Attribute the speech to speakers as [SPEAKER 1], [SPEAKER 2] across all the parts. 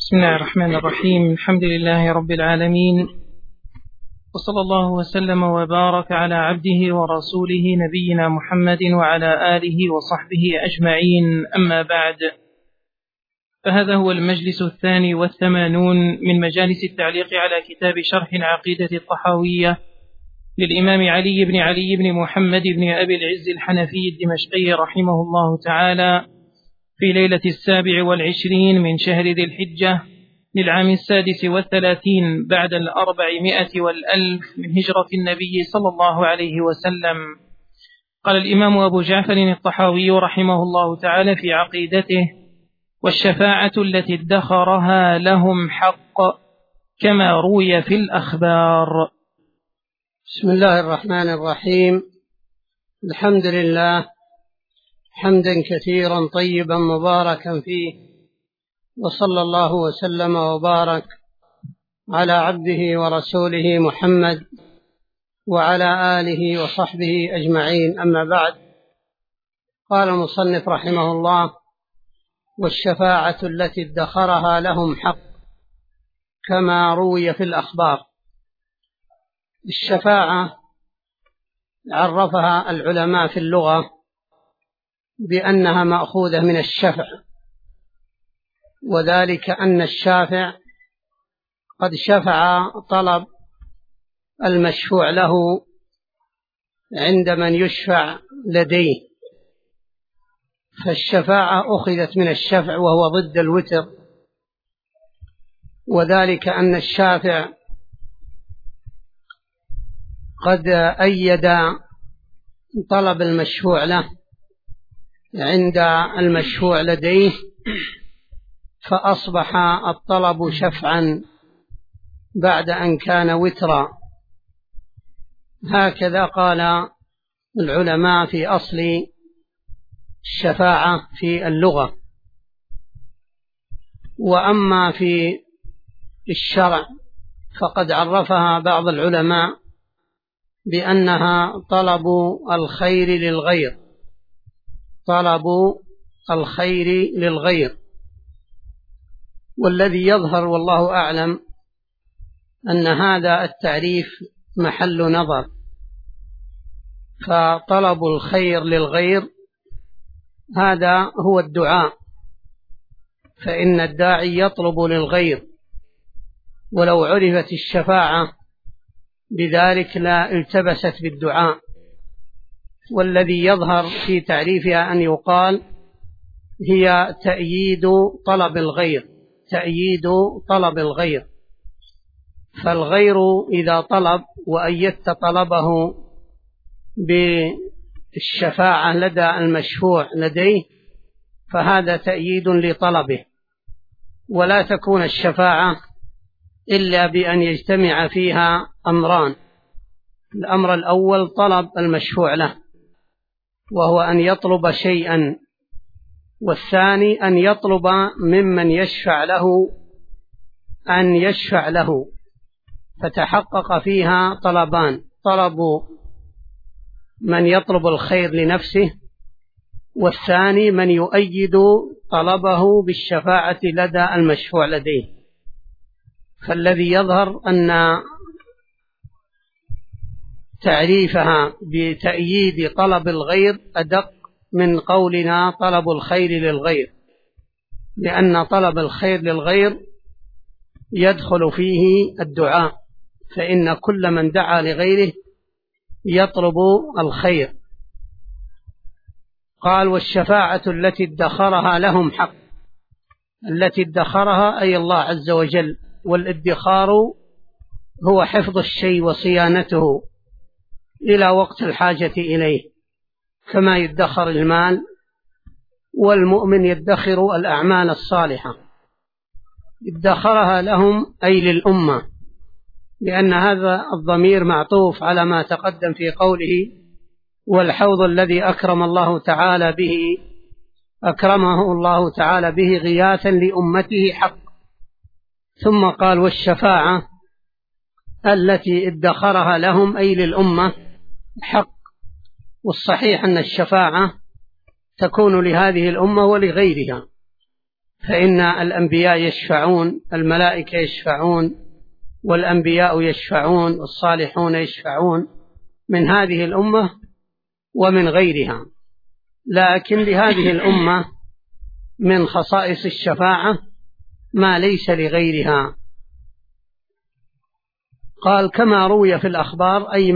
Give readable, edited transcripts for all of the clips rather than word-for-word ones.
[SPEAKER 1] بسم الله الرحمن الرحيم. الحمد لله رب العالمين، وصلى الله وسلم وبارك على عبده ورسوله نبينا محمد وعلى آله وصحبه أجمعين، أما بعد، فهذا هو المجلس 82 من مجالس التعليق على كتاب شرح العقيدة الطحاوية للإمام علي بن محمد بن أبي العز الحنفي الدمشقي رحمه الله تعالى، في ليلة 27 من شهر ذي الحجة للعام 36 بعد 400 والألف من هجرة النبي صلى الله عليه وسلم. قال الإمام أبو جعفر الطحاوي رحمه الله تعالى في عقيدته: والشفاعة التي ادخرها لهم حق كما روي في الأخبار.
[SPEAKER 2] بسم الله الرحمن الرحيم. الحمد لله حمدا كثيرا طيبا مباركا فيه، وصلى الله وسلم وبارك على عبده ورسوله محمد وعلى آله وصحبه أجمعين، أما بعد. قال المصنف رحمه الله: والشفاعة التي ادخرها لهم حق كما روي في الأخبار. الشفاعة عرفها العلماء في اللغة بأنها مأخوذة من الشفع، وذلك أن الشافع قد شفع طلب المشفوع له عند من يشفع لديه، فالشفاعة أخذت من الشفع وهو ضد الوتر، وذلك أن الشافع قد أيد طلب المشفوع له عند المشفوع لديه، فأصبح الطلب شفعا بعد أن كان وترا. هكذا قال العلماء في أصل الشفاعة في اللغة. وأما في الشرع فقد عرفها بعض العلماء بأنها طلب الخير للغير، طلب الخير للغير. والذي يظهر والله أعلم أن هذا التعريف محل نظر، فطلب الخير للغير هذا هو الدعاء، فإن الداعي يطلب للغير، ولو عرفت الشفاعة بذلك لا التبست بالدعاء. والذي يظهر في تعريفها أن يقال هي تأييد طلب الغير، تأييد طلب الغير. فالغير إذا طلب وأيدت طلبه بالشفاعة لدى المشفوع لديه فهذا تأييد لطلبه. ولا تكون الشفاعة إلا بأن يجتمع فيها أمران: الأمر الأول طلب المشفوع له وهو أن يطلب شيئا، والثاني أن يطلب ممن يشفع له أن يشفع له، فتحقق فيها طلبان: طلب من يطلب الخير لنفسه، والثاني من يؤيد طلبه بالشفاعة لدى المشفوع لديه. فالذي يظهر أن تعريفها بتأييد طلب الغير أدق من قولنا طلب الخير للغير، لأن طلب الخير للغير يدخل فيه الدعاء، فإن كل من دعا لغيره يطلب الخير. قال: والشفاعة التي ادخرها لهم حق. التي ادخرها أي الله عز وجل، والادخار هو حفظ الشيء وصيانته إلى وقت الحاجة إليه، كما يدخر المال، والمؤمن يدخر الأعمال الصالحة. ادخرها لهم أي للأمة، لأن هذا الضمير معطوف على ما تقدم في قوله: والحوض الذي أكرمه الله تعالى به غياثا لأمته حق. ثم قال: والشفاعة التي ادخرها لهم أي للأمة حق. والصحيح أن الشفاعة تكون لهذه الأمة ولغيرها، فإن الأنبياء يشفعون، الملائكة يشفعون، والأنبياء يشفعون، والصالحون يشفعون من هذه الأمة ومن غيرها، لكن لهذه الأمة من خصائص الشفاعة ما ليس لغيرها. قال كما روي في الأخبار، أي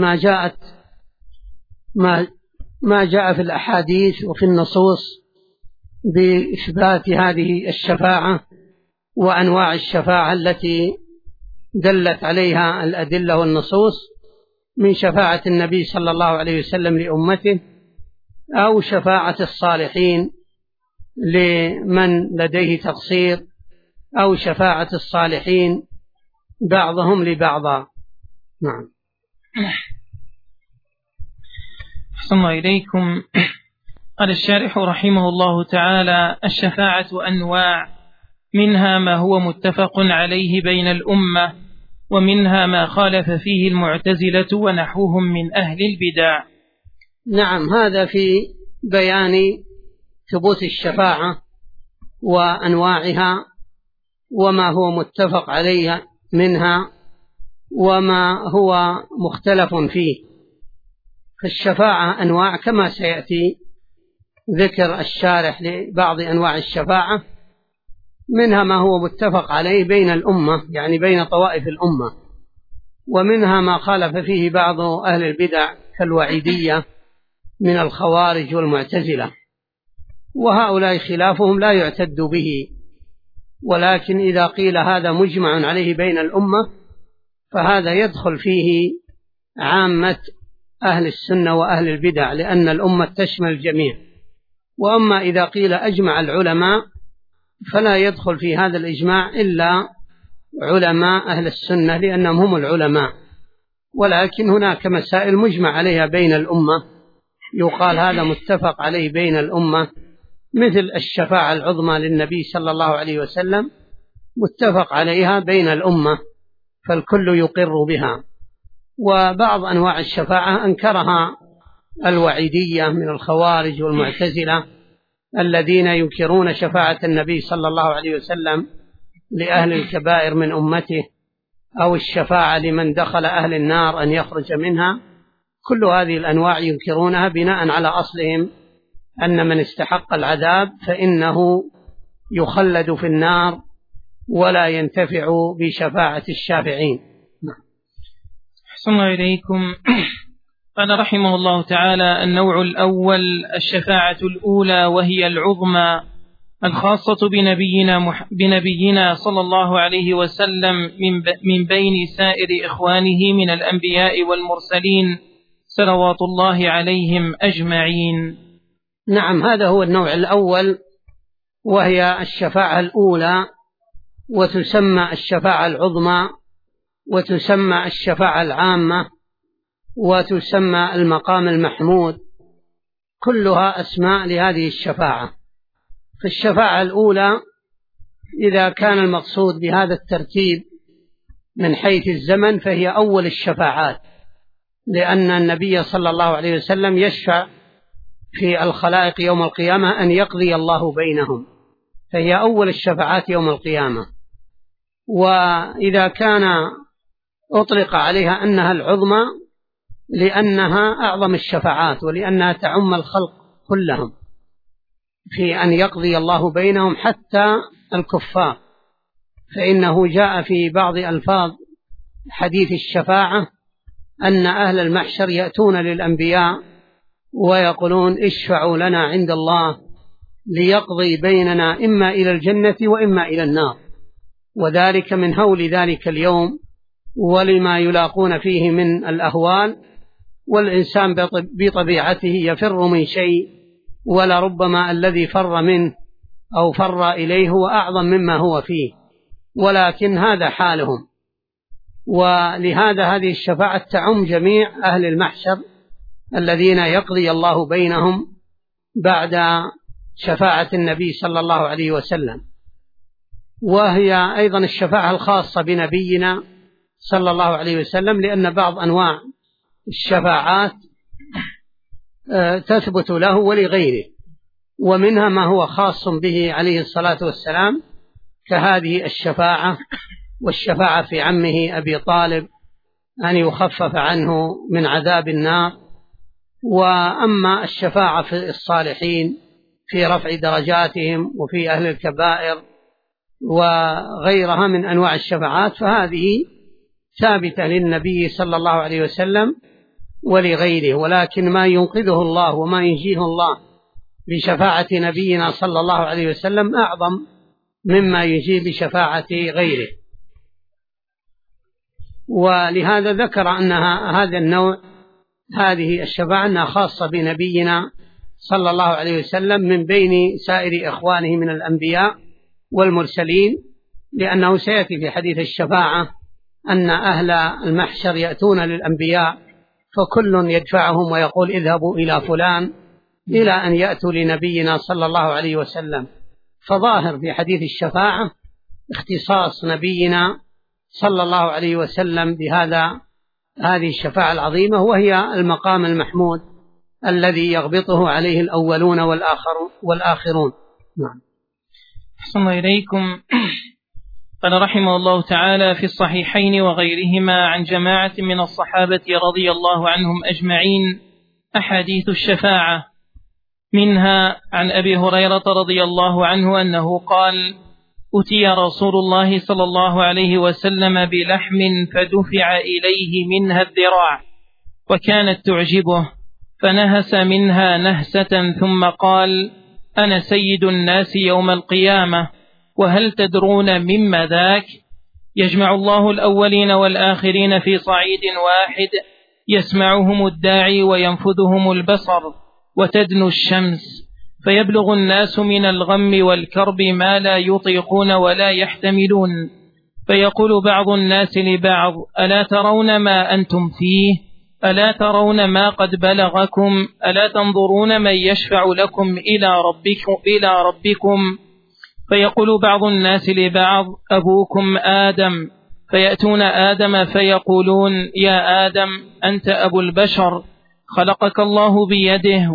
[SPEAKER 2] ما جاء في الأحاديث وفي النصوص بإثبات هذه الشفاعة وأنواع الشفاعة التي دلت عليها الأدلة والنصوص، من شفاعة النبي صلى الله عليه وسلم لأمته، أو شفاعة الصالحين لمن لديه تقصير، أو شفاعة الصالحين بعضهم لبعضا. نعم.
[SPEAKER 1] أحسن الله إليكم. قال الشارح رحمه الله تعالى: الشفاعة أنواع، منها ما هو متفق عليه بين الأمة، ومنها ما خالف فيه المعتزلة ونحوهم من أهل البدع.
[SPEAKER 2] نعم، هذا في بيان ثبوت الشفاعة وأنواعها وما هو متفق عليه منها وما هو مختلف فيه. فالشفاعة أنواع كما سيأتي ذكر الشارح لبعض أنواع الشفاعة، منها ما هو متفق عليه بين الأمة، يعني بين طوائف الأمة، ومنها ما خالف فيه بعض أهل البدع كالوعيدية من الخوارج والمعتزلة، وهؤلاء خلافهم لا يعتد به، ولكن إذا قيل هذا مجمع عليه بين الأمة فهذا يدخل فيه عامة أهل السنة وأهل البدع، لأن الأمة تشمل الجميع. وأما إذا قيل أجمع العلماء فلا يدخل في هذا الإجماع إلا علماء أهل السنة، لأنهم هم العلماء، ولكن هناك مسائل مجمع عليها بين الأمة يقال هذا متفق عليه بين الأمة، مثل الشفاعة العظمى للنبي صلى الله عليه وسلم متفق عليها بين الأمة، فالكل يقر بها. وبعض أنواع الشفاعة أنكرها الوعيدية من الخوارج والمعتزلة الذين ينكرون شفاعة النبي صلى الله عليه وسلم لأهل الكبائر من أمته، أو الشفاعة لمن دخل أهل النار أن يخرج منها. كل هذه الأنواع ينكرونها بناء على أصلهم أن من استحق العذاب فإنه يخلد في النار ولا ينتفع بشفاعة الشافعين.
[SPEAKER 1] أحسن الله إليكم. قال رحمه الله تعالى: النوع الأول الشفاعة الأولى، وهي العظمى الخاصة بنبينا صلى الله عليه وسلم من بين سائر إخوانه من الأنبياء والمرسلين صلوات الله عليهم أجمعين.
[SPEAKER 2] نعم، هذا هو النوع الأول، وهي الشفاعة الأولى، وتسمى الشفاعة العظمى، وتسمى الشفاعة العامة، وتسمى المقام المحمود، كلها أسماء لهذه الشفاعة. في الشفاعة الأولى إذا كان المقصود بهذا الترتيب من حيث الزمن فهي أول الشفاعات، لأن النبي صلى الله عليه وسلم يشفع في الخلائق يوم القيامة أن يقضي الله بينهم، فهي أول الشفاعات يوم القيامة. وإذا كان أطلق عليها أنها العظمى لأنها أعظم الشفاعات، ولأنها تعم الخلق كلهم في أن يقضي الله بينهم حتى الكفار، فإنه جاء في بعض ألفاظ حديث الشفاعة أن أهل المحشر يأتون للأنبياء ويقولون: اشفعوا لنا عند الله ليقضي بيننا إما إلى الجنة وإما إلى النار، وذلك من هول ذلك اليوم ولما يلاقون فيه من الأهوال، والإنسان بطبيعته يفر من شيء، ولربما الذي فر منه أو فر إليه هو أعظم مما هو فيه، ولكن هذا حالهم. ولهذا هذه الشفاعة تعم جميع أهل المحشر الذين يقضي الله بينهم بعد شفاعة النبي صلى الله عليه وسلم. وهي أيضا الشفاعة الخاصة بنبينا صلى الله عليه وسلم، لأن بعض أنواع الشفاعات تثبت له ولغيره، ومنها ما هو خاص به عليه الصلاة والسلام كهذه الشفاعة، والشفاعة في عمه أبي طالب أن يخفف عنه من عذاب النار. وأما الشفاعة في الصالحين في رفع درجاتهم وفي أهل الكبائر وغيرها من أنواع الشفاعات فهذه ثابتة للنبي صلى الله عليه وسلم ولغيره، ولكن ما ينقذه الله وما ينجيه الله بشفاعة نبينا صلى الله عليه وسلم أعظم مما يجي بشفاعة غيره. ولهذا ذكر أن هذا النوع هذه الشفاعة أنها خاصة بنبينا صلى الله عليه وسلم من بين سائر إخوانه من الأنبياء والمرسلين، لأنه سيأتي في حديث الشفاعة أن أهل المحشر يأتون للأنبياء فكل يدفعهم ويقول اذهبوا إلى فلان إلى أن يأتوا لنبينا صلى الله عليه وسلم. فظاهر في حديث الشفاعة اختصاص نبينا صلى الله عليه وسلم هذه الشفاعة العظيمة، وهي المقام المحمود الذي يغبطه عليه الأولون والآخرون. نعم.
[SPEAKER 1] أحسن إليكم. قال رحمه الله تعالى في الصحيحين وغيرهما عن جماعة من الصحابة رضي الله عنهم أجمعين أحاديث الشفاعة، منها عن أبي هريرة رضي الله عنه أنه قال: أتي رسول الله صلى الله عليه وسلم بلحم فدفع إليه منها الذراع وكانت تعجبه، فنهس منها نهسة ثم قال: أنا سيد الناس يوم القيامة، وهل تدرون مما ذاك؟ يجمع الله الأولين والآخرين في صعيد واحد، يسمعهم الداعي وينفذهم البصر، وتدنو الشمس، فيبلغ الناس من الغم والكرب ما لا يطيقون ولا يحتملون، فيقول بعض الناس لبعض: ألا ترون ما أنتم فيه؟ ألا ترون ما قد بلغكم؟ ألا تنظرون من يشفع لكم إلى ربكم؟ فيقول بعض الناس لبعض: أبوكم آدم. فيأتون آدم فيقولون: يا آدم أنت أبو البشر، خلقك الله بيده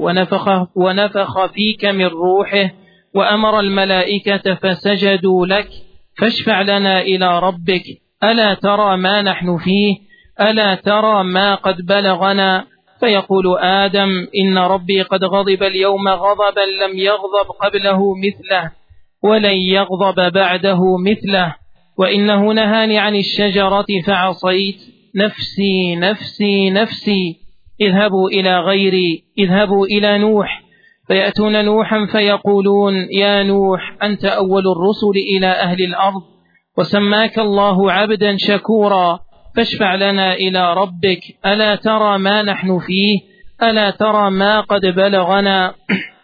[SPEAKER 1] ونفخ فيك من روحه وأمر الملائكة فسجدوا لك، فاشفع لنا إلى ربك، ألا ترى ما نحن فيه؟ ألا ترى ما قد بلغنا؟ فيقول آدم: إن ربي قد غضب اليوم غضبا لم يغضب قبله مثله ولن يغضب بعده مثله، وإنه نهاني عن الشجرة فعصيت، نفسي نفسي نفسي، اذهبوا إلى غيري، اذهبوا إلى نوح. فيأتون نوحا فيقولون: يا نوح أنت أول الرسل إلى أهل الأرض، وسماك الله عبدا شكورا، فاشفع لنا إلى ربك، ألا ترى ما نحن فيه؟ ألا ترى ما قد بلغنا؟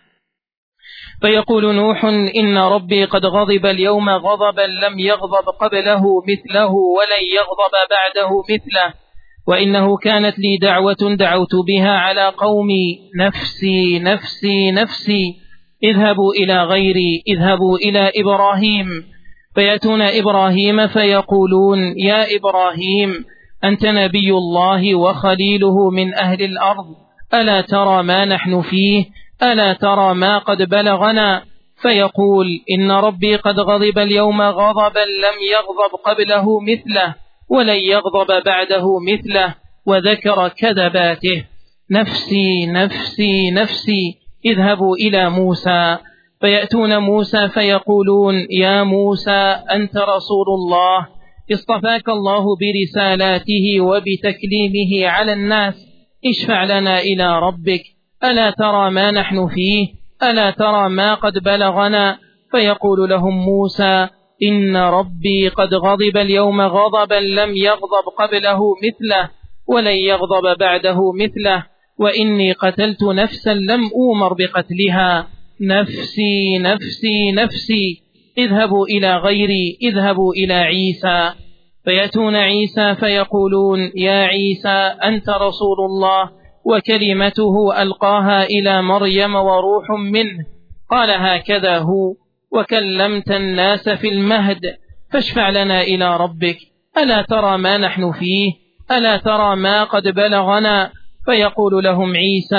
[SPEAKER 1] فيقول نوح: إن ربي قد غضب اليوم غضبا لم يغضب قبله مثله ولن يغضب بعده مثله، وإنه كانت لي دعوة دعوت بها على قومي، نفسي نفسي نفسي، اذهبوا إلى غيري، اذهبوا إلى إبراهيم. فيأتون إبراهيم فيقولون: يا إبراهيم أنت نبي الله وخليله من أهل الأرض، ألا ترى ما نحن فيه؟ ألا ترى ما قد بلغنا؟ فيقول: إن ربي قد غضب اليوم غضبا لم يغضب قبله مثله ولن يغضب بعده مثله، وذكر كذباته، نفسي نفسي نفسي، اذهبوا إلى موسى. فيأتون موسى فيقولون: يا موسى أنت رسول الله، اصطفاك الله برسالاته وبتكليمه على الناس، اشفع لنا إلى ربك، ألا ترى ما نحن فيه؟ ألا ترى ما قد بلغنا؟ فيقول لهم موسى: إن ربي قد غضب اليوم غضبا لم يغضب قبله مثله ولن يغضب بعده مثله، وإني قتلت نفسا لم أؤمر بقتلها، نفسي نفسي نفسي، اذهبوا إلى غيري، اذهبوا إلى عيسى. فيأتون عيسى فيقولون: يا عيسى أنت رسول الله وكلمته ألقاها إلى مريم وروح منه، قال هكذا هو، وكلمت الناس في المهد، فاشفع لنا إلى ربك، ألا ترى ما نحن فيه؟ ألا ترى ما قد بلغنا؟ فيقول لهم عيسى: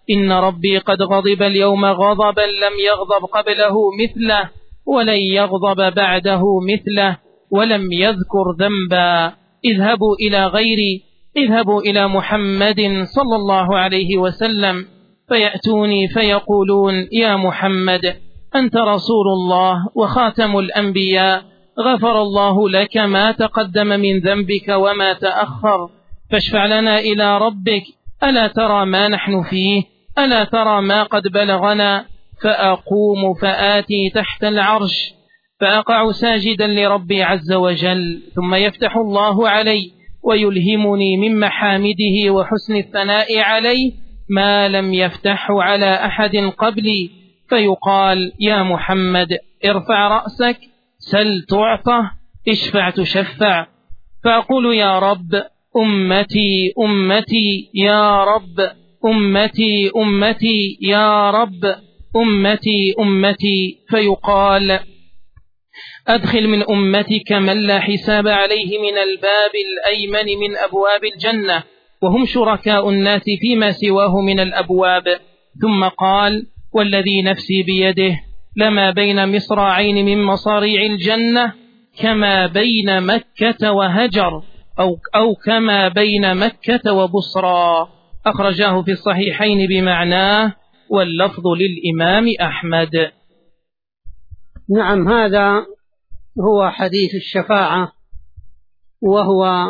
[SPEAKER 1] إن ربي قد غضب اليوم غضبا لم يغضب قبله مثله ولن يغضب بعده مثله ولم يذكر ذنبا. اذهبوا إلى غيري، اذهبوا إلى محمد صلى الله عليه وسلم فيأتوني فيقولون يا محمد أنت رسول الله وخاتم الأنبياء، غفر الله لك ما تقدم من ذنبك وما تأخر، فاشفع لنا إلى ربك، ألا ترى ما نحن فيه، ألا ترى ما قد بلغنا؟ فأقوم فآتي تحت العرش فأقع ساجدا لربي عز وجل، ثم يفتح الله علي ويلهمني من محامده وحسن الثناء عليه ما لم يفتحه على أحد قبلي، فيقال يا محمد ارفع رأسك، سل تعطى، اشفع تشفع. فأقول يا رب أمتي أمتي يا رب، أمتي أمتي يا رب، أمتي أمتي. فيقال أدخل من أمتك من لا حساب عليه من الباب الأيمن من أبواب الجنة، وهم شركاء الناس فيما سواه من الأبواب. ثم قال والذي نفسي بيده لما بين مصراعين من مصاريع الجنة كما بين مكة وهجر أو كما بين مكة وبصرى. أخرجاه في الصحيحين بمعناه، واللفظ للإمام أحمد.
[SPEAKER 2] نعم، هذا هو حديث الشفاعة، وهو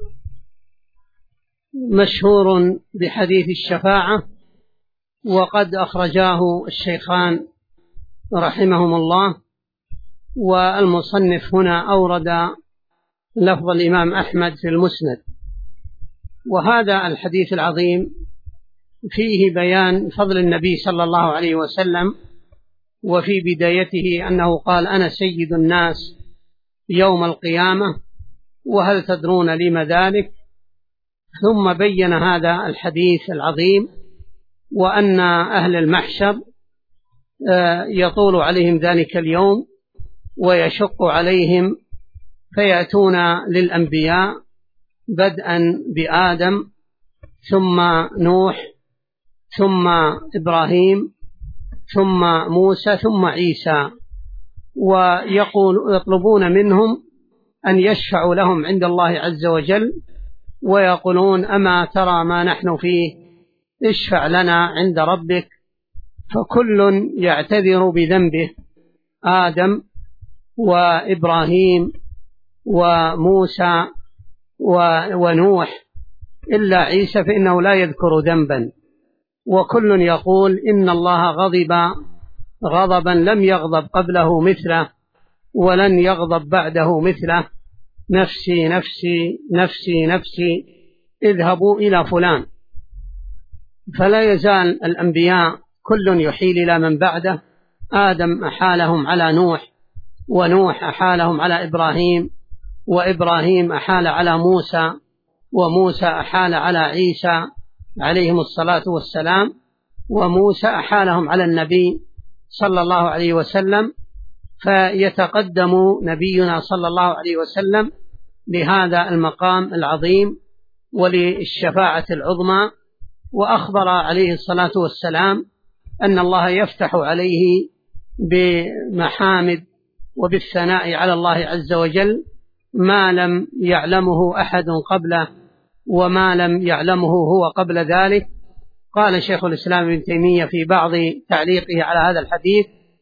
[SPEAKER 2] مشهور بحديث الشفاعة، وقد أخرجاه الشيخان رحمهم الله. والمصنف هنا أورد لفظ الإمام أحمد في المسند. وهذا الحديث العظيم فيه بيان فضل النبي صلى الله عليه وسلم، وفي بدايته أنه قال أنا سيد الناس يوم القيامة، وهل تدرون لم ذلك؟ ثم بين هذا الحديث العظيم، وأن أهل المحشر يطول عليهم ذلك اليوم ويشق عليهم، فيأتون للأنبياء بدءا بآدم ثم نوح ثم إبراهيم ثم موسى ثم عيسى، ويطلبون منهم أن يشفعوا لهم عند الله عز وجل، ويقولون أما ترى ما نحن فيه، اشفع لنا عند ربك. فكل يعتذر بذنبه، آدم وإبراهيم وموسى ونوح، إلا عيسى فإنه لا يذكر ذنبا، وكل يقول إن الله غضب غضبا لم يغضب قبله مثله ولن يغضب بعده مثله، نفسي نفسي نفسي نفسي، اذهبوا إلى فلان. فلا يزال الأنبياء كل يحيل إلى من بعده، آدم أحالهم على نوح، ونوح أحالهم على إبراهيم، وإبراهيم أحال على موسى، وموسى أحال على عيسى عليهم الصلاة والسلام، وموسى أحالهم على النبي صلى الله عليه وسلم. فيتقدم نبينا صلى الله عليه وسلم لهذا المقام العظيم وللشفاعة العظمى. وأخبر عليه الصلاة والسلام أن الله يفتح عليه بمحامد وبالثناء على الله عز وجل ما لم يعلمه أحد قبله وما لم يعلمه هو قبل ذلك. قال شيخ الإسلام ابن تيمية في بعض تعليقه على هذا الحديث: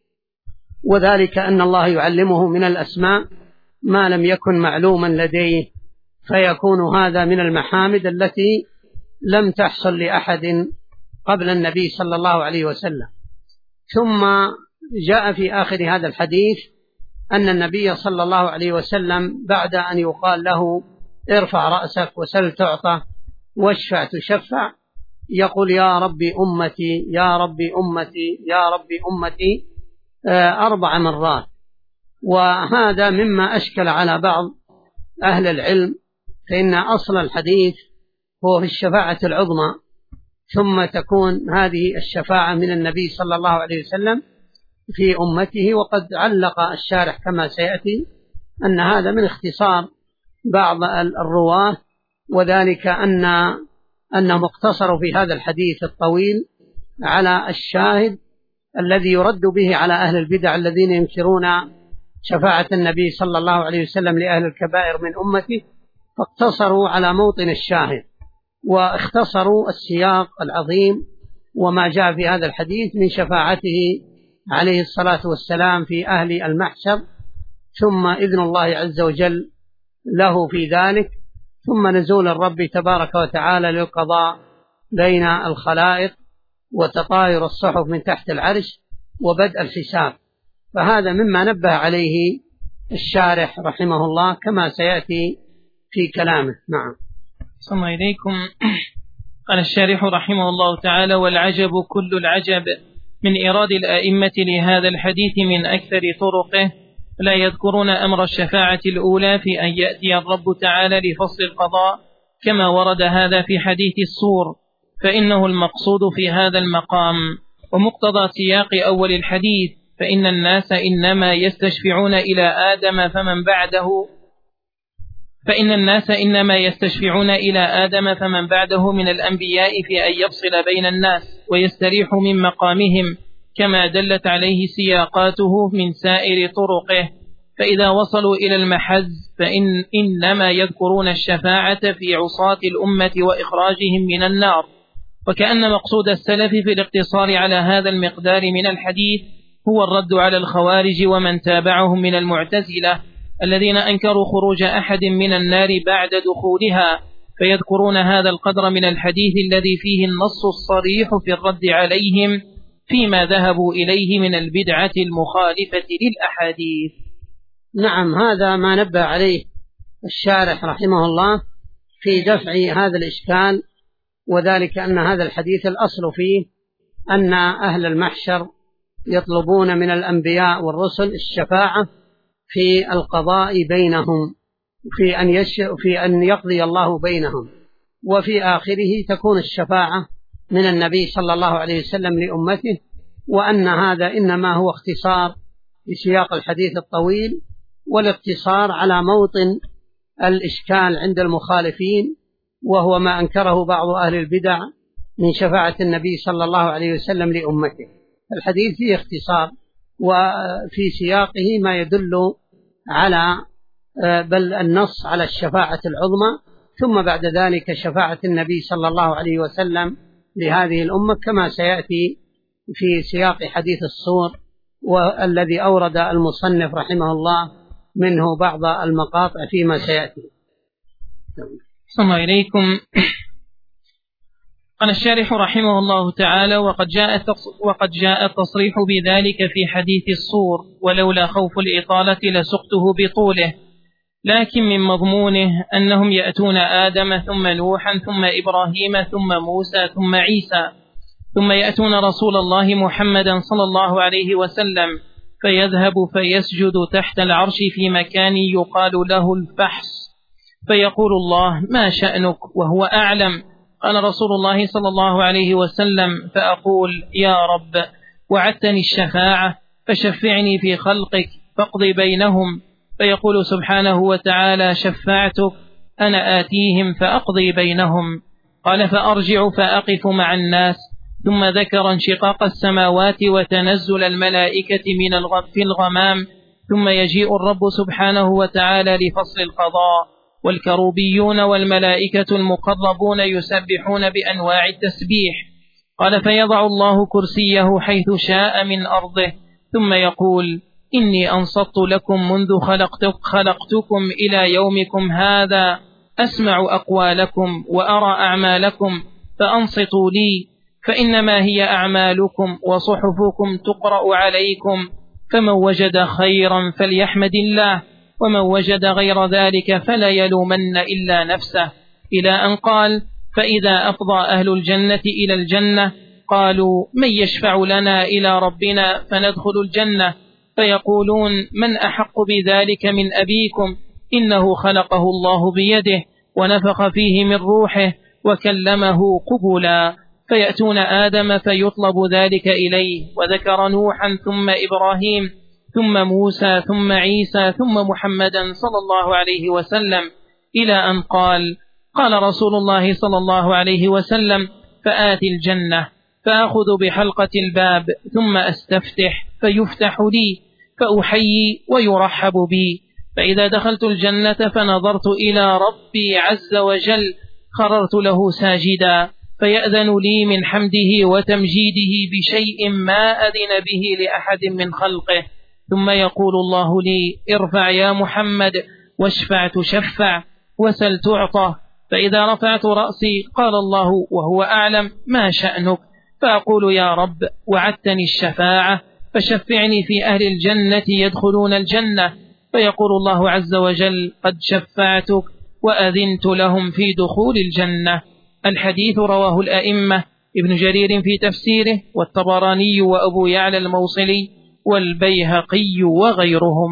[SPEAKER 2] وذلك أن الله يعلمه من الأسماء ما لم يكن معلوما لديه، فيكون هذا من المحامد التي لم تحصل لأحد قبل النبي صلى الله عليه وسلم. ثم جاء في آخر هذا الحديث أن النبي صلى الله عليه وسلم بعد أن يقال له ارفع رأسك وسل تعطى واشفع تشفع، يقول يا ربي أمتي يا ربي أمتي يا ربي أمتي 4 مرات. وهذا مما أشكل على بعض أهل العلم، فإن أصل الحديث هو في الشفاعة العظمى، ثم تكون هذه الشفاعة من النبي صلى الله عليه وسلم في أمته. وقد علق الشارح كما سيأتي أن هذا من اختصار بعض الرواة، وذلك أنه مقتصر في هذا الحديث الطويل على الشاهد الذي يرد به على أهل البدع الذين ينكرون شفاعة النبي صلى الله عليه وسلم لأهل الكبائر من أمته، فاقتصروا على موطن الشاهد واختصروا السياق العظيم وما جاء في هذا الحديث من شفاعته عليه الصلاة والسلام في أهل المحشر، ثم إذن الله عز وجل له في ذلك، ثم نزول الرب تبارك وتعالى للقضاء بين الخلائق، وتطاير الصحف من تحت العرش، وبدء الحساب. فهذا مما نبه عليه الشارح رحمه الله كما سيأتي في كلامه. نعم.
[SPEAKER 1] صلى الله إليكم. قال الشارح رحمه الله تعالى: والعجب كل العجب من إيراد الأئمة لهذا الحديث من أكثر طرقه، لا يذكرون أمر الشفاعة الأولى في أن يأتي الرب تعالى لفصل القضاء كما ورد هذا في حديث الصور، فإنه المقصود في هذا المقام. ومقتضى سياق أول الحديث فإن الناس إنما يستشفعون إلى آدم فمن بعده من الأنبياء في أن يفصل بين الناس ويستريح من مقامهم، كما دلت عليه سياقاته من سائر طرقه. فإذا وصلوا إلى المحز إنما يذكرون الشفاعة في عصاة الأمة وإخراجهم من النار. وكأن مقصود السلف في الاقتصار على هذا المقدار من الحديث هو الرد على الخوارج ومن تابعهم من المعتزلة الذين أنكروا خروج أحد من النار بعد دخولها، فيذكرون هذا القدر من الحديث الذي فيه النص الصريح في الرد عليهم فيما ذهبوا إليه من البدعة المخالفة للأحاديث.
[SPEAKER 2] نعم، هذا ما نبه عليه الشارح رحمه الله في دفع هذا الإشكال، وذلك أن هذا الحديث الأصل فيه أن أهل المحشر يطلبون من الأنبياء والرسل الشفاعة في القضاء بينهم، في أن يقضي الله بينهم، وفي آخره تكون الشفاعة من النبي صلى الله عليه وسلم لأمته، وأن هذا إنما هو اختصار بسياق الحديث الطويل، والاقتصار على موطن الإشكال عند المخالفين، وهو ما أنكره بعض أهل البدع من شفاعة النبي صلى الله عليه وسلم لأمته. الحديث فيه اختصار، وفي سياقه ما يدل على بل النص على الشفاعة العظمى، ثم بعد ذلك شفاعة النبي صلى الله عليه وسلم لهذه الأمة كما سيأتي في سياق حديث الصور، والذي أورد المصنف رحمه الله منه بعض المقاطع فيما سيأتي.
[SPEAKER 1] صلى الله إليكم. قال الشارح رحمه الله تعالى: وقد جاء التصريح بذلك في حديث الصور، ولولا خوف الإطالة لسقته بطوله، لكن من مضمونه أنهم يأتون آدم ثم نوحا ثم إبراهيم ثم موسى ثم عيسى، ثم يأتون رسول الله محمدا صلى الله عليه وسلم فيذهب فيسجد تحت العرش في مكان يقال له الفحص، فيقول الله: ما شأنك؟ وهو أعلم. قال رسول الله صلى الله عليه وسلم: فأقول: يا رب، وعدتني الشفاعة فشفعني في خلقك فاقضي بينهم. فيقول سبحانه وتعالى: شفعتك، أنا آتيهم فأقضي بينهم. قال: فأرجع فأقف مع الناس. ثم ذكر انشقاق السماوات وتنزل الملائكة في الغمام، ثم يجيء الرب سبحانه وتعالى لفصل القضاء، والكروبيون والملائكة المقربون يسبحون بأنواع التسبيح. قال: فيضع الله كرسيه حيث شاء من أرضه، ثم يقول: إني أنصت لكم منذ خلقتكم إلى يومكم هذا، أسمع أقوالكم وأرى أعمالكم، فأنصتوا لي، فإنما هي أعمالكم وصحفكم تقرأ عليكم، فمن وجد خيرا فليحمد الله، ومن وجد غير ذلك فلا يلومن إلا نفسه، إلى أن قال: فإذا أفضى أهل الجنة إلى الجنة قالوا: من يشفع لنا إلى ربنا فندخل الجنة؟ فيقولون: من أحق بذلك من أبيكم؟ إنه خلقه الله بيده ونفخ فيه من روحه وكلمه قبلا. فيأتون آدم فيطلب ذلك إليه، وذكر نوحا ثم إبراهيم ثم موسى ثم عيسى ثم محمدا صلى الله عليه وسلم، إلى أن قال رسول الله صلى الله عليه وسلم: فآتي الجنة، فأخذ بحلقة الباب ثم أستفتح فيفتح لي فأحيي ويرحب بي، فإذا دخلت الجنة فنظرت إلى ربي عز وجل خررت له ساجدا، فيأذن لي من حمده وتمجيده بشيء ما أذن به لأحد من خلقه، ثم يقول الله لي: ارفع يا محمد واشفع تشفع وسل تعطى. فإذا رفعت رأسي قال الله وهو أعلم: ما شأنك؟ فأقول: يا رب وعدتني الشفاعة فشفعني في أهل الجنة يدخلون الجنة، فيقول الله عز وجل: قد شفعتك وأذنت لهم في دخول الجنة. الحديث رواه الأئمة ابن جرير في تفسيره، والطبراني وأبو يعلى الموصلي والبيهقي وغيرهم.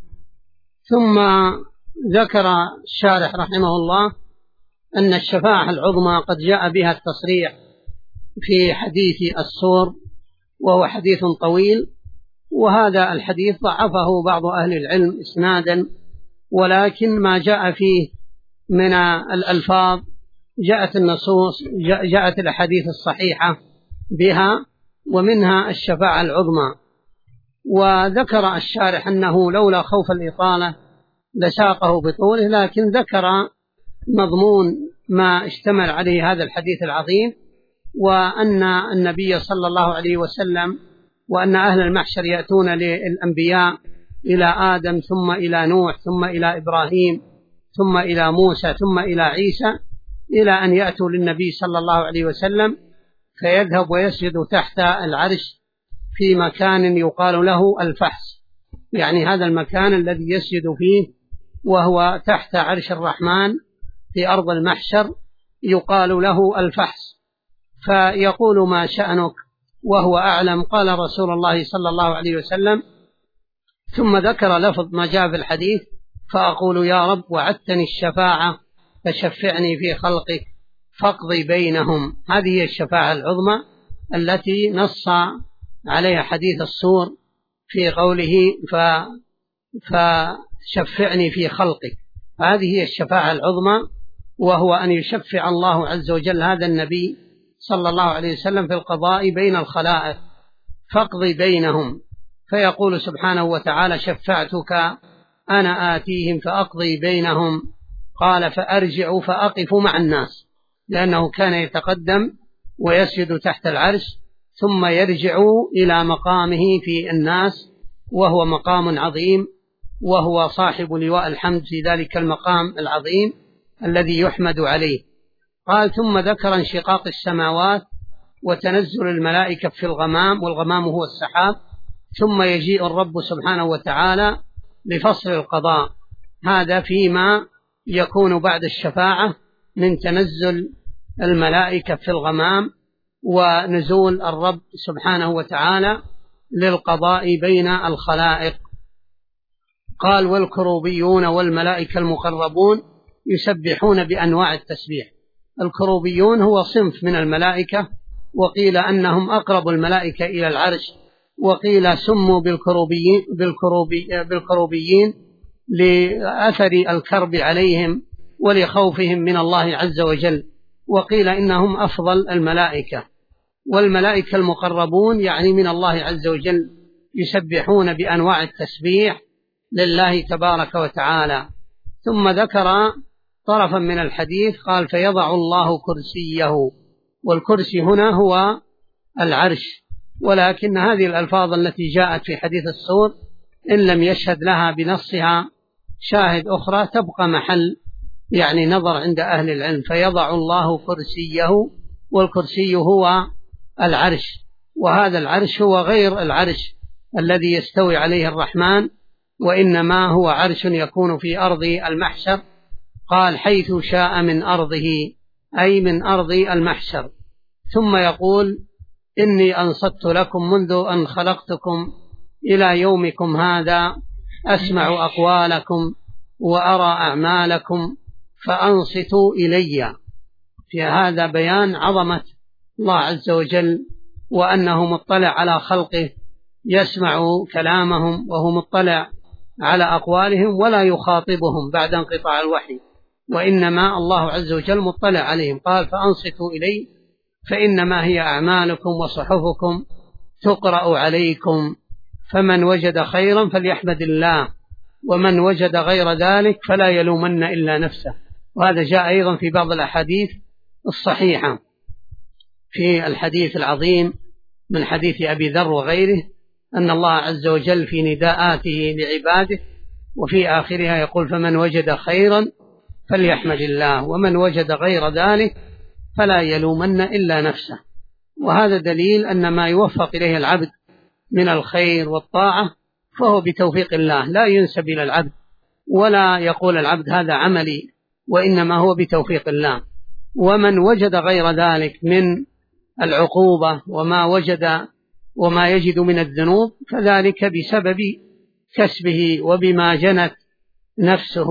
[SPEAKER 2] ثم ذكر الشارح رحمه الله أن الشفاعة العظمى قد جاء بها التصريح في حديث السور، وهو حديث طويل، وهذا الحديث ضعفه بعض أهل العلم إسنادا، ولكن ما جاء فيه من الألفاظ جاءت النصوص، جاءت الأحاديث الصحيحة بها، ومنها الشفاعة العظمى. وذكر الشارح أنه لولا خوف الإطالة لساقه بطوله، لكن ذكر مضمون ما اشتمل عليه هذا الحديث العظيم، وأن النبي صلى الله عليه وسلم وأن أهل المحشر يأتون للأنبياء إلى آدم ثم إلى نوح ثم إلى إبراهيم ثم إلى موسى ثم إلى عيسى، إلى أن يأتوا للنبي صلى الله عليه وسلم فيذهب ويسجد تحت العرش في مكان يقال له الفحص، يعني هذا المكان الذي يسجد فيه وهو تحت عرش الرحمن في أرض المحشر يقال له الفحص. فيقول: ما شأنك؟ وهو أعلم. قال رسول الله صلى الله عليه وسلم، ثم ذكر لفظ ما جاء في الحديث: فأقول: يا رب وعدتني الشفاعة فشفعني في خلقك فاقضي بينهم. هذه هي الشفاعة العظمى التي نص عليها حديث السور في قوله فشفعني في خلقك. هذه هي الشفاعة العظمى، وهو أن يشفع الله عز وجل هذا النبي صلى الله عليه وسلم في القضاء بين الخلائق فاقضي بينهم، فيقول سبحانه وتعالى: شفعتك أنا آتيهم فأقضي بينهم. قال: فأرجع فأقف مع الناس، لأنه كان يتقدم ويسجد تحت العرش ثم يرجع إلى مقامه في الناس، وهو مقام عظيم، وهو صاحب لواء الحمد في ذلك المقام العظيم الذي يحمد عليه. قال: ثم ذكر انشقاق السماوات وتنزل الملائكة في الغمام، والغمام هو السحاب، ثم يجيء الرب سبحانه وتعالى لفصل القضاء. هذا فيما يكون بعد الشفاعة من تنزل الملائكة في الغمام ونزول الرب سبحانه وتعالى للقضاء بين الخلائق. قال: والكروبيون والملائكة المقربون يسبحون بأنواع التسبيح. الكروبيون هو صنف من الملائكة، وقيل أنهم أقرب الملائكة إلى العرش، وقيل سموا بالكروبيين لأثر الكرب عليهم ولخوفهم من الله عز وجل، وقيل إنهم أفضل الملائكة. والملائكة المقربون يعني من الله عز وجل يسبحون بأنواع التسبيح لله تبارك وتعالى. ثم ذكر طرفا من الحديث، قال: فيضع الله كرسيه، والكرسي هنا هو العرش، ولكن هذه الألفاظ التي جاءت في حديث السور إن لم يشهد لها بنصها شاهد أخرى تبقى محل يعني نظر عند أهل العلم. فيضع الله كرسيه، والكرسي هو العرش، وهذا العرش هو غير العرش الذي يستوي عليه الرحمن، وإنما هو عرش يكون في أرض المحشر. قال: حيث شاء من أرضه، أي من أرض المحشر. ثم يقول: إني أنصت لكم منذ أن خلقتكم إلى يومكم هذا، أسمع أقوالكم وأرى أعمالكم فأنصتوا إلي. في هذا بيان عظمة الله عز وجل، وأنه مطلع على خلقه، يسمع كلامهم وهو مطلع على أقوالهم ولا يخاطبهم بعد انقطاع الوحي، وإنما الله عز وجل مطلع عليهم. قال: فأنصتوا إلي فإنما هي أعمالكم وصحفكم تقرأ عليكم، فمن وجد خيرا فليحمد الله، ومن وجد غير ذلك فلا يلومن إلا نفسه. وهذا جاء أيضا في بعض الأحاديث الصحيحة، في الحديث العظيم من حديث أبي ذر وغيره، أن الله عز وجل في نداءاته لعباده وفي آخرها يقول: فمن وجد خيرا فليحمد الله، ومن وجد غير ذلك فلا يلومن إلا نفسه. وهذا دليل أن ما يوفق إليه العبد من الخير والطاعة فهو بتوفيق الله، لا ينسب إلى العبد، ولا يقول العبد هذا عملي، وإنما هو بتوفيق الله. ومن وجد غير ذلك من العقوبة وما يجد من الذنوب فذلك بسبب كسبه وبما جنت نفسه،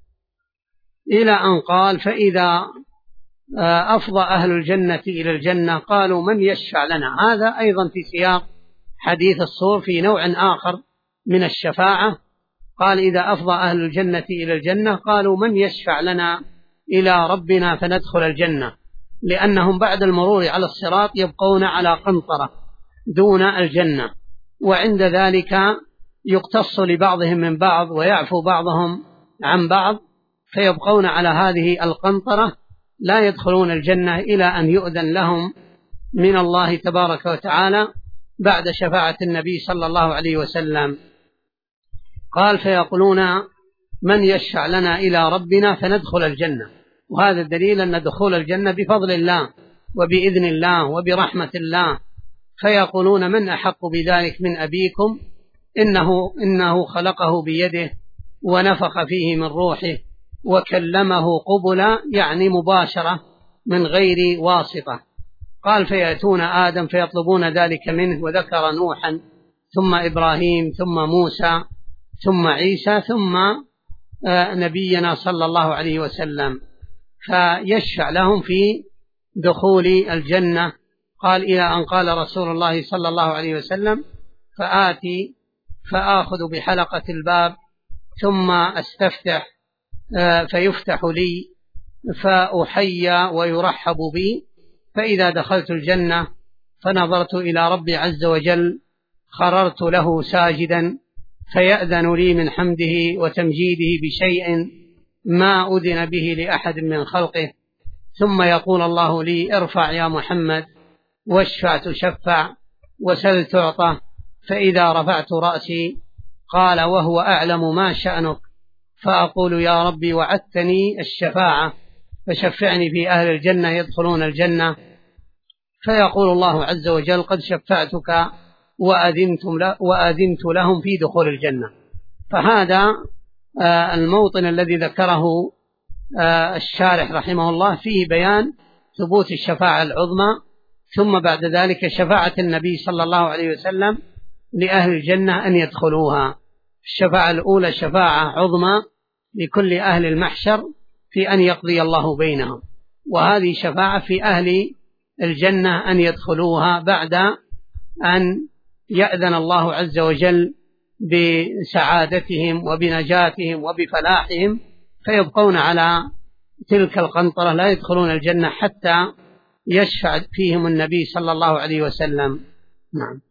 [SPEAKER 2] إلى أن قال: فإذا أفضى أهل الجنة إلى الجنة قالوا: من يشفع لنا؟ هذا أيضا في سياق حديث الصور في نوع آخر من الشفاعة. قال: إذا أفضى أهل الجنة إلى الجنة قالوا: من يشفع لنا إلى ربنا فندخل الجنة، لأنهم بعد المرور على الصراط يبقون على قنطرة دون الجنة، وعند ذلك يقتص لبعضهم من بعض ويعفو بعضهم عن بعض، فيبقون على هذه القنطرة لا يدخلون الجنة إلى أن يؤذن لهم من الله تبارك وتعالى بعد شفاعة النبي صلى الله عليه وسلم. قال: فيقولون: من يشفع لنا إلى ربنا فندخل الجنة. وهذا الدليل أن دخول الجنة بفضل الله وبإذن الله وبرحمة الله. فيقولون: من أحق بذلك من أبيكم؟ إنه خلقه بيده ونفخ فيه من روحه وكلمه قبلا، يعني مباشرة من غير واسطة. قال: فيأتون آدم فيطلبون ذلك منه، وذكر نوحا ثم إبراهيم ثم موسى ثم عيسى ثم نبينا صلى الله عليه وسلم، فيشفع لهم في دخول الجنة. قال: إلى أن قال رسول الله صلى الله عليه وسلم: فآتي فآخذ بحلقة الباب ثم أستفتح فيفتح لي فأحيى ويرحب بي، فإذا دخلت الجنة فنظرت إلى ربي عز وجل خررت له ساجدا، فيأذن لي من حمده وتمجيده بشيء ما أذن به لأحد من خلقه، ثم يقول الله لي: ارفع يا محمد واشفع تشفع وسل تعطى. فإذا رفعت رأسي قال: وهو أعلم ما شأنك؟ فأقول: يا ربي وعدتني الشفاعة فشفعني في أهل الجنة يدخلون الجنة. فيقول الله عز وجل: قد شفعتك وأذنت لهم في دخول الجنة. فهذا الموطن الذي ذكره الشارح رحمه الله فيه بيان ثبوت الشفاعة العظمى، ثم بعد ذلك شفاعة النبي صلى الله عليه وسلم لأهل الجنة أن يدخلوها. الشفاعة الأولى شفاعة عظمى لكل أهل المحشر في أن يقضي الله بينهم، وهذه شفاعة في أهل الجنة أن يدخلوها بعد أن يأذن الله عز وجل بسعادتهم وبنجاتهم وبفلاحهم، فيبقون على تلك القنطرة لا يدخلون الجنة حتى يشفع فيهم النبي صلى الله عليه وسلم. نعم.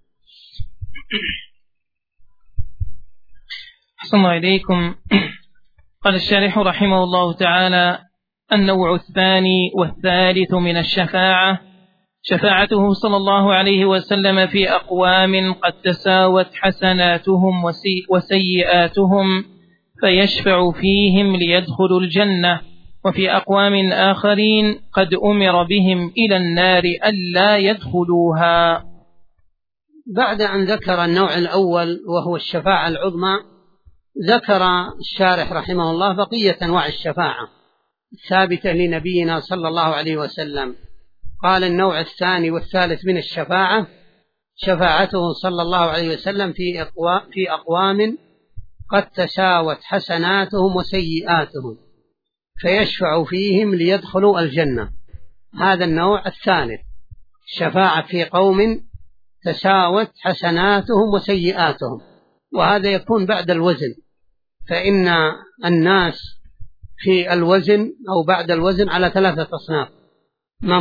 [SPEAKER 1] أحسن الله إليكم. قال الشارح رحمه الله تعالى: النوع الثاني والثالث من الشفاعة شفاعته صلى الله عليه وسلم في أقوام قد تساوت حسناتهم وسيئاتهم فيشفع فيهم ليدخلوا الجنة، وفي أقوام آخرين قد أمر بهم إلى النار ألا يدخلوها.
[SPEAKER 2] بعد أن ذكر النوع الأول وهو الشفاعة العظمى، ذكر الشارح رحمه الله بقية أنواع الشفاعة الثابتة لنبينا صلى الله عليه وسلم. قال: النوع الثاني والثالث من الشفاعة شفاعته صلى الله عليه وسلم في أقوام قد تساوت حسناتهم وسيئاتهم فيشفع فيهم ليدخلوا الجنة. هذا النوع الثالث، شفاعة في قوم تساوت حسناتهم وسيئاتهم، وهذا يكون بعد الوزن، فإن الناس في الوزن أو بعد الوزن على 3 أصناف: من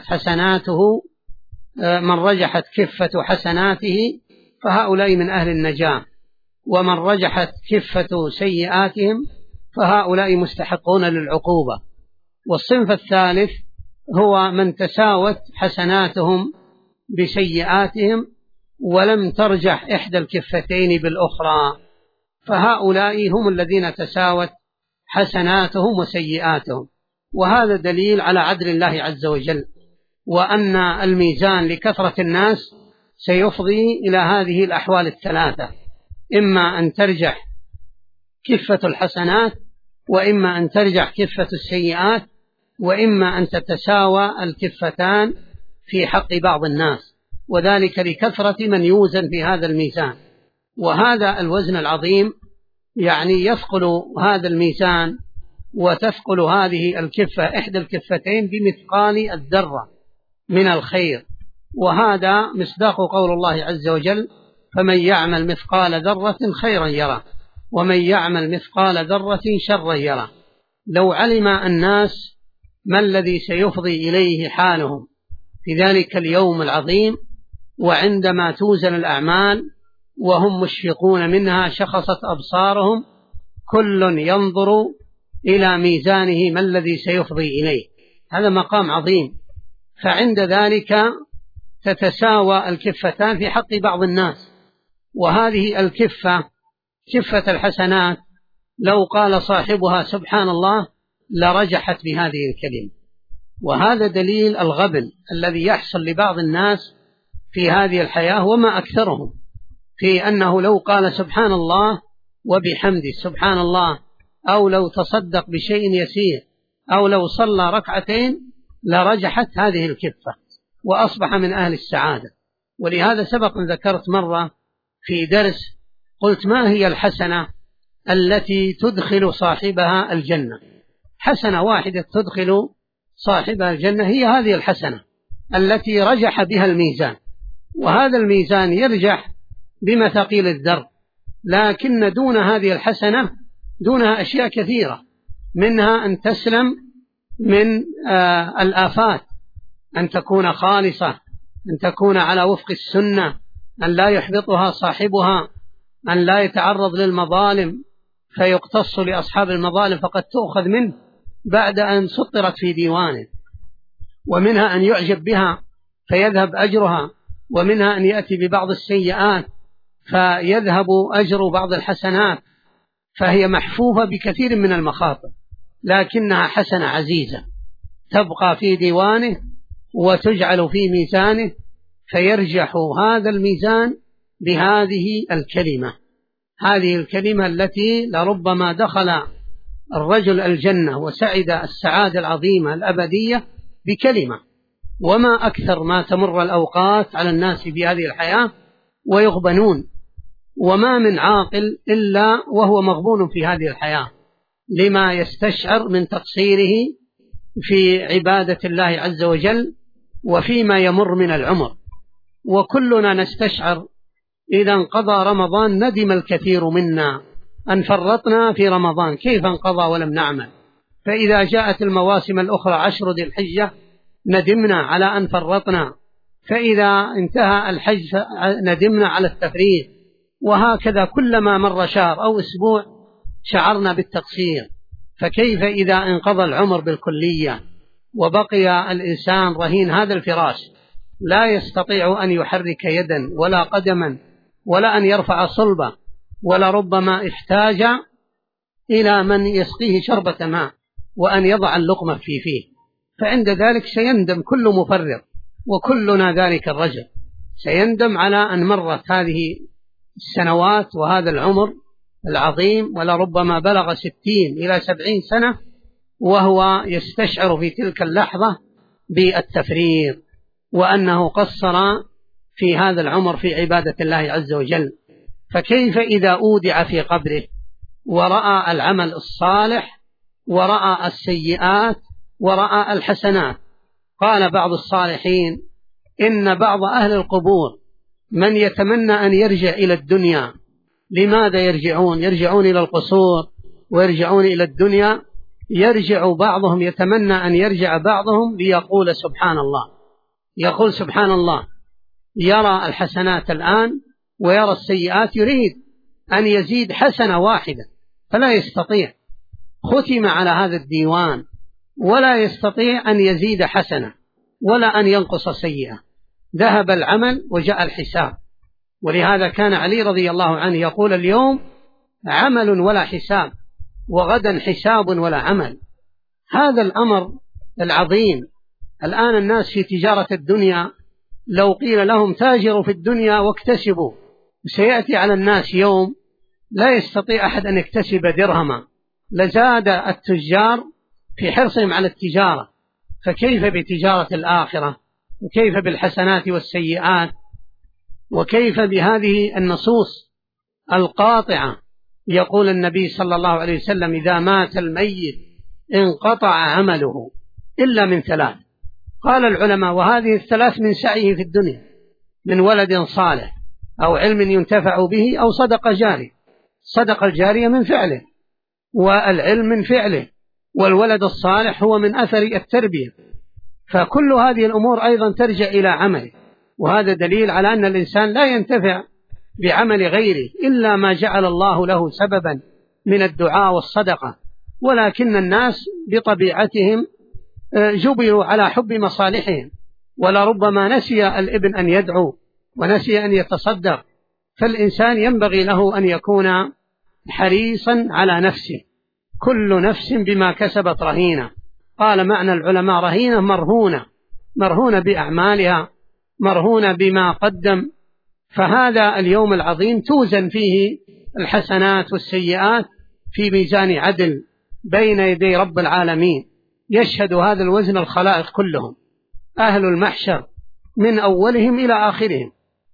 [SPEAKER 2] رجحت كفة حسناته فهؤلاء من أهل النجاة، ومن رجحت كفة سيئاتهم فهؤلاء مستحقون للعقوبة. والصنف الثالث هو من تساوت حسناتهم بسيئاتهم ولم ترجح إحدى الكفتين بالأخرى، فهؤلاء هم الذين تساوت حسناتهم وسيئاتهم. وهذا دليل على عدل الله عز وجل، وأن الميزان لكثرة الناس سيفضي إلى هذه الأحوال الثلاثة: إما أن ترجح كفة الحسنات، وإما أن ترجح كفة السيئات، وإما أن تتساوى الكفتان في حق بعض الناس، وذلك لكثرة من يوزن في هذا الميزان. وهذا الوزن العظيم يعني يثقل هذا الميزان وتثقل هذه الكفة إحدى الكفتين بمثقال الذرة من الخير، وهذا مصداق قول الله عز وجل: فمن يعمل مثقال ذرة خيرا يره ومن يعمل مثقال ذرة شرا يره. لو علم الناس ما الذي سيفضي إليه حالهم في ذلك اليوم العظيم، وعندما توزن الأعمال وهم مشفقون منها شخصت أبصارهم، كل ينظر إلى ميزانه ما الذي سيفضي إليه. هذا مقام عظيم. فعند ذلك تتساوى الكفتان في حق بعض الناس. وهذه الكفة كفة الحسنات لو قال صاحبها سبحان الله لرجحت بهذه الكلمة. وهذا دليل الغبن الذي يحصل لبعض الناس في هذه الحياة وما أكثرهم، في أنه لو قال سبحان الله وبحمده سبحان الله، أو لو تصدق بشيء يسير، أو لو صلى ركعتين لرجحت هذه الكفة وأصبح من أهل السعادة. ولهذا سبق أن ذكرت مرة في درس قلت: ما هي الحسنة التي تدخل صاحبها الجنة؟ حسنة واحدة تدخل صاحبها الجنة هي هذه الحسنة التي رجح بها الميزان. وهذا الميزان يرجح بمثاقيل الذر، لكن دون هذه الحسنة دونها أشياء كثيرة، منها أن تسلم من الآفات، أن تكون خالصة، أن تكون على وفق السنة، أن لا يحبطها صاحبها، أن لا يتعرض للمظالم فيقتص لأصحاب المظالم فقد تؤخذ منه بعد أن سطرت في ديوانه، ومنها أن يعجب بها فيذهب أجرها، ومنها أن يأتي ببعض السيئات فيذهب أجر بعض الحسنات، فهي محفوفة بكثير من المخاطر، لكنها حسنة عزيزة تبقى في ديوانه وتجعل في ميزانه، فيرجح هذا الميزان بهذه الكلمة، هذه الكلمة التي لربما دخل الرجل الجنة وسعد السعادة العظيمة الأبدية بكلمة. وما أكثر ما تمر الأوقات على الناس في هذه الحياة ويغبنون، وما من عاقل إلا وهو مغبون في هذه الحياة لما يستشعر من تقصيره في عبادة الله عز وجل وفيما يمر من العمر. وكلنا نستشعر إذا انقضى رمضان ندم الكثير منا أن فرطنا في رمضان، كيف انقضى ولم نعمل؟ فإذا جاءت المواسم الأخرى 10 ذي الحجة ندمنا على أن فرطنا، فإذا انتهى الحج ندمنا على التفريط، وهكذا كلما مر شهر أو أسبوع شعرنا بالتقصير. فكيف إذا انقضى العمر بالكلية وبقي الإنسان رهين هذا الفراش، لا يستطيع أن يحرك يدا ولا قدما ولا أن يرفع صلبة، ولا ربما احتاج إلى من يسقيه شربة ماء وأن يضع اللقمة في فيه، فعند ذلك سيندم كل مفرط، وكلنا ذلك الرجل سيندم على أن مرت هذه السنوات وهذا العمر العظيم، ولربما بلغ 60 إلى 70 سنة وهو يستشعر في تلك اللحظة بالتفريط وأنه قصر في هذا العمر في عبادة الله عز وجل. فكيف إذا أودع في قبره ورأى العمل الصالح ورأى السيئات ورأى الحسنات؟ قال بعض الصالحين إن بعض أهل القبور من يتمنى أن يرجع إلى الدنيا. لماذا يرجعون إلى القصور ويرجعون إلى الدنيا؟ يرجع بعضهم، يتمنى أن يرجع بعضهم ليقول سبحان الله، يقول سبحان الله، يرى الحسنات الآن ويرى السيئات، يريد أن يزيد حسنة واحدة فلا يستطيع، ختم على هذا الديوان ولا يستطيع أن يزيد حسنة ولا أن ينقص سيئة، ذهب العمل وجاء الحساب. ولهذا كان علي رضي الله عنه يقول اليوم عمل ولا حساب، وغدا حساب ولا عمل. هذا الأمر العظيم. الآن الناس في تجارة الدنيا لو قيل لهم تاجروا في الدنيا واكتسبوا، سيأتي على الناس يوم لا يستطيع أحد أن يكتسب درهما، لزاد التجار في حرصهم على التجارة، فكيف بتجارة الآخرة؟ وكيف بالحسنات والسيئات؟ وكيف بهذه النصوص القاطعة؟ يقول النبي صلى الله عليه وسلم إذا مات الميت انقطع عمله إلا من ثلاث. قال العلماء وهذه الثلاث من سعيه في الدنيا، من ولد صالح أو علم ينتفع به أو صدقة جارية. صدقة الجارية من فعله، والعلم من فعله، والولد الصالح هو من أثر التربية. فكل هذه الأمور أيضا ترجع إلى عمله، وهذا دليل على أن الإنسان لا ينتفع بعمل غيره إلا ما جعل الله له سببا من الدعاء والصدقة. ولكن الناس بطبيعتهم جبلوا على حب مصالحهم، ولربما نسي الابن أن يدعو ونسي أن يتصدق. فالإنسان ينبغي له أن يكون حريصا على نفسه، كل نفس بما كسبت رهينة. قال معنى العلماء رهينة مرهونة بأعمالها، مرهونة بما قدم. فهذا اليوم العظيم توزن فيه الحسنات والسيئات في ميزان عدل بين يدي رب العالمين، يشهد هذا الوزن الخلائق كلهم، أهل المحشر من أولهم إلى آخرهم،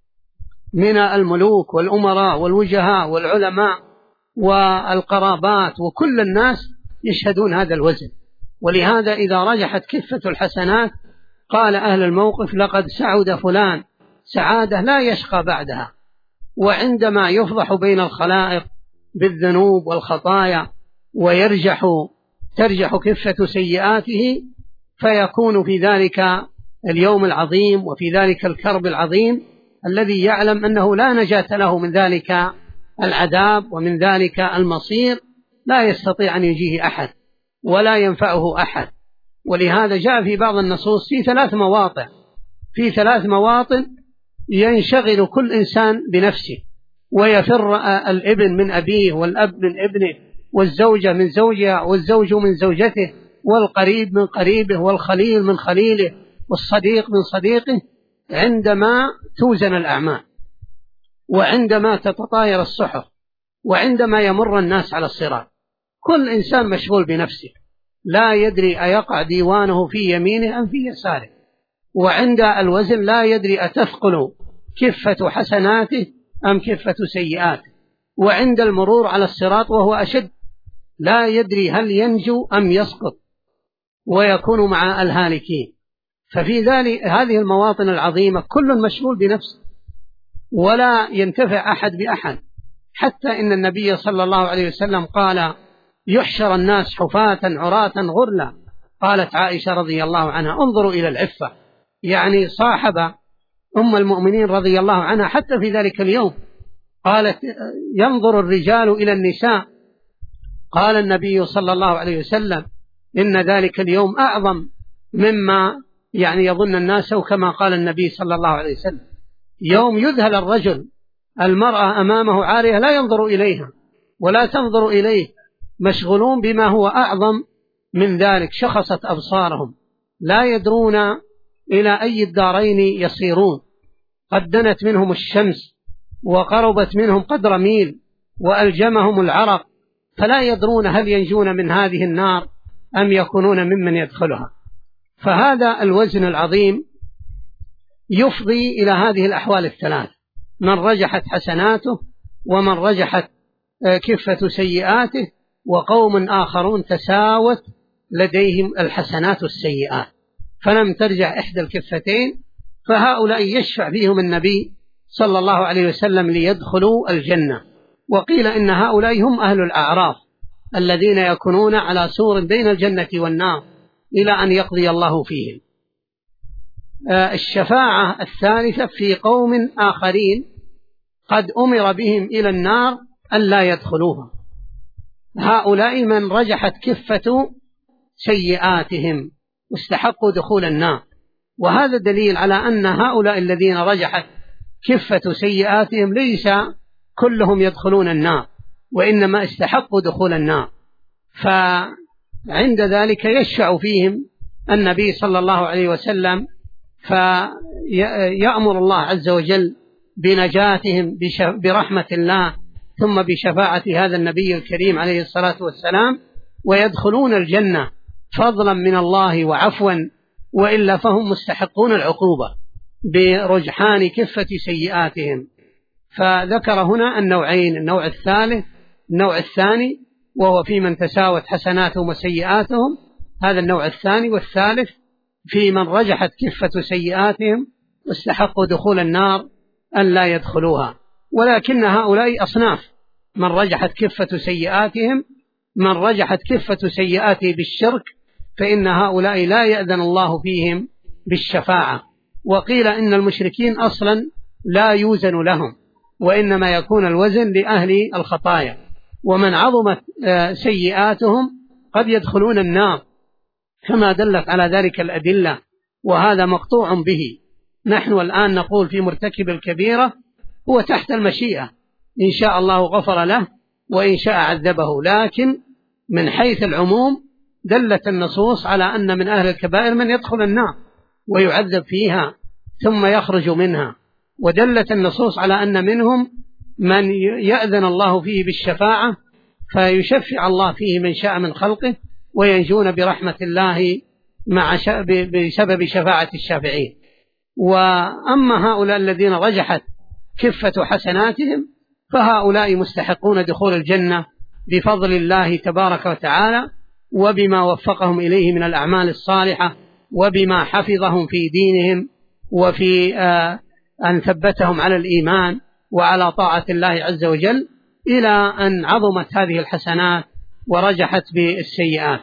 [SPEAKER 2] من الملوك والأمراء والوجهاء والعلماء والقرابات، وكل الناس يشهدون هذا الوزن. ولهذا إذا رجحت كفة الحسنات قال أهل الموقف لقد سعد فلان سعادة لا يشقى بعدها. وعندما يفضح بين الخلائق بالذنوب والخطايا ترجح كفة سيئاته، فيكون في ذلك اليوم العظيم وفي ذلك الكرب العظيم الذي يعلم أنه لا نجاة له من ذلك العذاب ومن ذلك المصير، لا يستطيع أن يجيه أحد ولا ينفعه أحد. ولهذا جاء في بعض النصوص في ثلاث مواطن ينشغل كل إنسان بنفسه، ويفر الابن من أبيه، والأب من ابنه، والزوجة من زوجها، والزوج من زوجته، والقريب من قريبه، والخليل من خليله، والصديق من صديقه، عندما توزن الأعمال، وعندما تتطاير الصحف، وعندما يمر الناس على الصراط. كل إنسان مشغول بنفسه، لا يدري أيقع ديوانه في يمينه أم في يساره. وعند الوزن لا يدري أتثقل كفة حسناته أم كفة سيئاته. وعند المرور على الصراط وهو أشد، لا يدري هل ينجو أم يسقط ويكون مع الهالكين. ففي ذلك هذه المواطن العظيمة كل مشغول بنفسه ولا ينتفع أحد بأحد، حتى إن النبي صلى الله عليه وسلم قال يحشر الناس حفاة عراة غرلا. قالت عائشة رضي الله عنها انظروا إلى العفة، يعني صاحب أم المؤمنين رضي الله عنها حتى في ذلك اليوم. قالت ينظر الرجال إلى النساء. قال النبي صلى الله عليه وسلم إن ذلك اليوم أعظم مما يظن الناس، وكما قال النبي صلى الله عليه وسلم يوم يذهل الرجل المرأة أمامه عارية لا ينظر إليها ولا تنظر إليه، مشغولون بما هو أعظم من ذلك، شخصت أبصارهم لا يدرون إلى أي الدارين يصيرون. قد دنت منهم الشمس وقربت منهم قدر ميل وألجمهم العرق، فلا يدرون هل ينجون من هذه النار أم يكونون ممن يدخلها. فهذا الوزن العظيم يفضي إلى هذه الأحوال الثلاث: من رجحت حسناته، ومن رجحت كفة سيئاته، وقوم آخرون تساوت لديهم الحسنات والسيئات فلم ترجع إحدى الكفتين، فهؤلاء يشفع فيهم النبي صلى الله عليه وسلم ليدخلوا الجنة. وقيل إن هؤلاء هم أهل الأعراف الذين يكونون على سور بين الجنة والنار إلى أن يقضي الله فيهم. الشفاعة الثالثة في قوم آخرين قد أمر بهم إلى النار ألا يدخلوها، هؤلاء من رجحت كفة سيئاتهم واستحقوا دخول النار، وهذا دليل على أن هؤلاء الذين رجحت كفة سيئاتهم ليس كلهم يدخلون النار، وإنما استحقوا دخول النار. فعند ذلك يشفع فيهم النبي صلى الله عليه وسلم، فيأمر الله عز وجل بنجاتهم برحمة الله ثم بشفاعة هذا النبي الكريم عليه الصلاة والسلام، ويدخلون الجنة فضلا من الله وعفوا، وإلا فهم مستحقون العقوبة برجحان كفة سيئاتهم. فذكر هنا النوعين، النوع الثاني وهو في من تساوت حسناتهم وسيئاتهم، هذا النوع الثاني، والثالث في من رجحت كفة سيئاتهم واستحقوا دخول النار أن لا يدخلوها. ولكن هؤلاء أصناف: من رجحت كفة سيئاتهم، من رجحت كفة سيئاته بالشرك، فإن هؤلاء لا يأذن الله فيهم بالشفاعة. وقيل إن المشركين أصلا لا يوزن لهم، وإنما يكون الوزن لأهل الخطايا، ومن عظمت سيئاتهم قد يدخلون النار كما دلت على ذلك الأدلة، وهذا مقطوع به. نحن الآن نقول في مرتكب الكبيرة هو تحت المشيئة، إن شاء الله غفر له وإن شاء عذبه، لكن من حيث العموم دلت النصوص على أن من أهل الكبائر من يدخل النار ويعذب فيها ثم يخرج منها، ودلت النصوص على أن منهم من يأذن الله فيه بالشفاعة فيشفع الله فيه من شاء من خلقه وينجون برحمة الله بسبب شفاعة الشافعين. وأما هؤلاء الذين رجحت كفة حسناتهم فهؤلاء مستحقون دخول الجنة بفضل الله تبارك وتعالى، وبما وفقهم إليه من الأعمال الصالحة، وبما حفظهم في دينهم، وفي أن ثبتهم على الإيمان وعلى طاعة الله عز وجل، إلى أن عظمت هذه الحسنات ورجحت بالسيئات.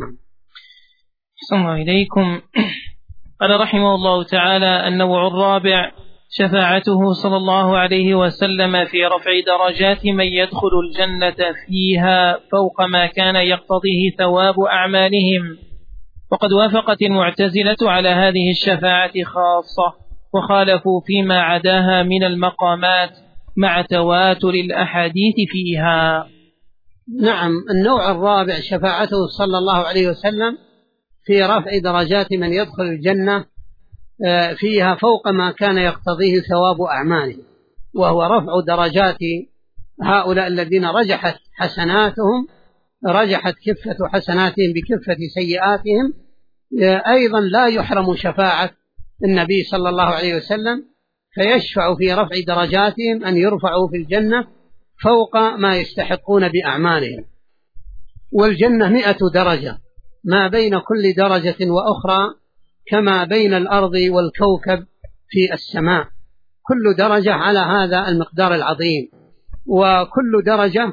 [SPEAKER 1] أحسن الله إليكم. قال رحمه الله تعالى: النوع الرابع شفاعته صلى الله عليه وسلم في رفع درجات من يدخل الجنة فيها فوق ما كان يقتضيه ثواب أعمالهم. وقد وافقت المعتزلة على هذه الشفاعة خاصة، وخالفوا فيما عداها من المقامات مع تواتر الأحاديث فيها.
[SPEAKER 2] نعم، النوع الرابع شفاعته صلى الله عليه وسلم في رفع درجات من يدخل الجنة فيها فوق ما كان يقتضيه ثواب أعماله، وهو رفع درجات هؤلاء الذين رجحت حسناتهم، رجحت كفة حسناتهم بكفة سيئاتهم. أيضا لا يحرم شفاعة النبي صلى الله عليه وسلم، فيشفع في رفع درجاتهم أن يرفعوا في الجنة فوق ما يستحقون بأعمالهم. والجنة 100 درجة، ما بين كل درجة وأخرى كما بين الأرض والكوكب في السماء، كل درجة على هذا المقدار العظيم، وكل درجة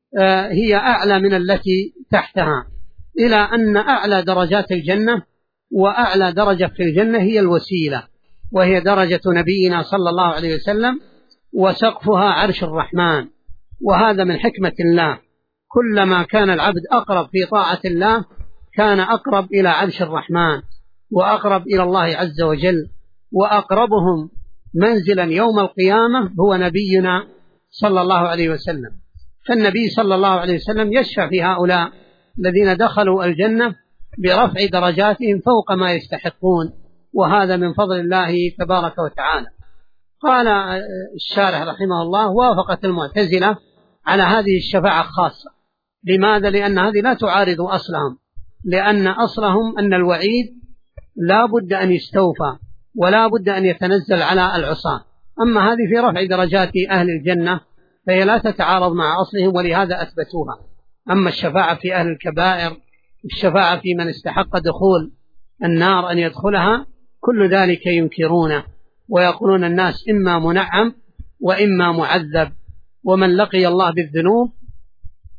[SPEAKER 2] هي أعلى من التي تحتها، إلى أن أعلى درجات الجنة وأعلى درجة في الجنة هي الوسيلة، وهي درجة نبينا صلى الله عليه وسلم، وسقفها عرش الرحمن. وهذا من حكمة الله، كلما كان العبد أقرب في طاعة الله كان أقرب إلى عرش الرحمن وأقرب إلى الله عز وجل. وأقربهم منزلا يوم القيامة هو نبينا صلى الله عليه وسلم. فالنبي صلى الله عليه وسلم يشفع في هؤلاء الذين دخلوا الجنة برفع درجاتهم فوق ما يستحقون، وهذا من فضل الله تبارك وتعالى. قال الشارح رحمه الله: وافقت المعتزلة على هذه الشفاعة خاصة. لماذا؟ لأن هذه لا تعارض أصلهم، لأن أصلهم أن الوعيد لا بد أن يستوفى ولا بد أن يتنزل على العصاة. أما هذه في رفع درجات أهل الجنة فهي لا تتعارض مع أصلهم، ولهذا أثبتوها. أما الشفاعة في أهل الكبائر، الشفاعة في من استحق دخول النار أن يدخلها، كل ذلك ينكرونه ويقولون الناس إما منعم وإما معذب، ومن لقي الله بالذنوب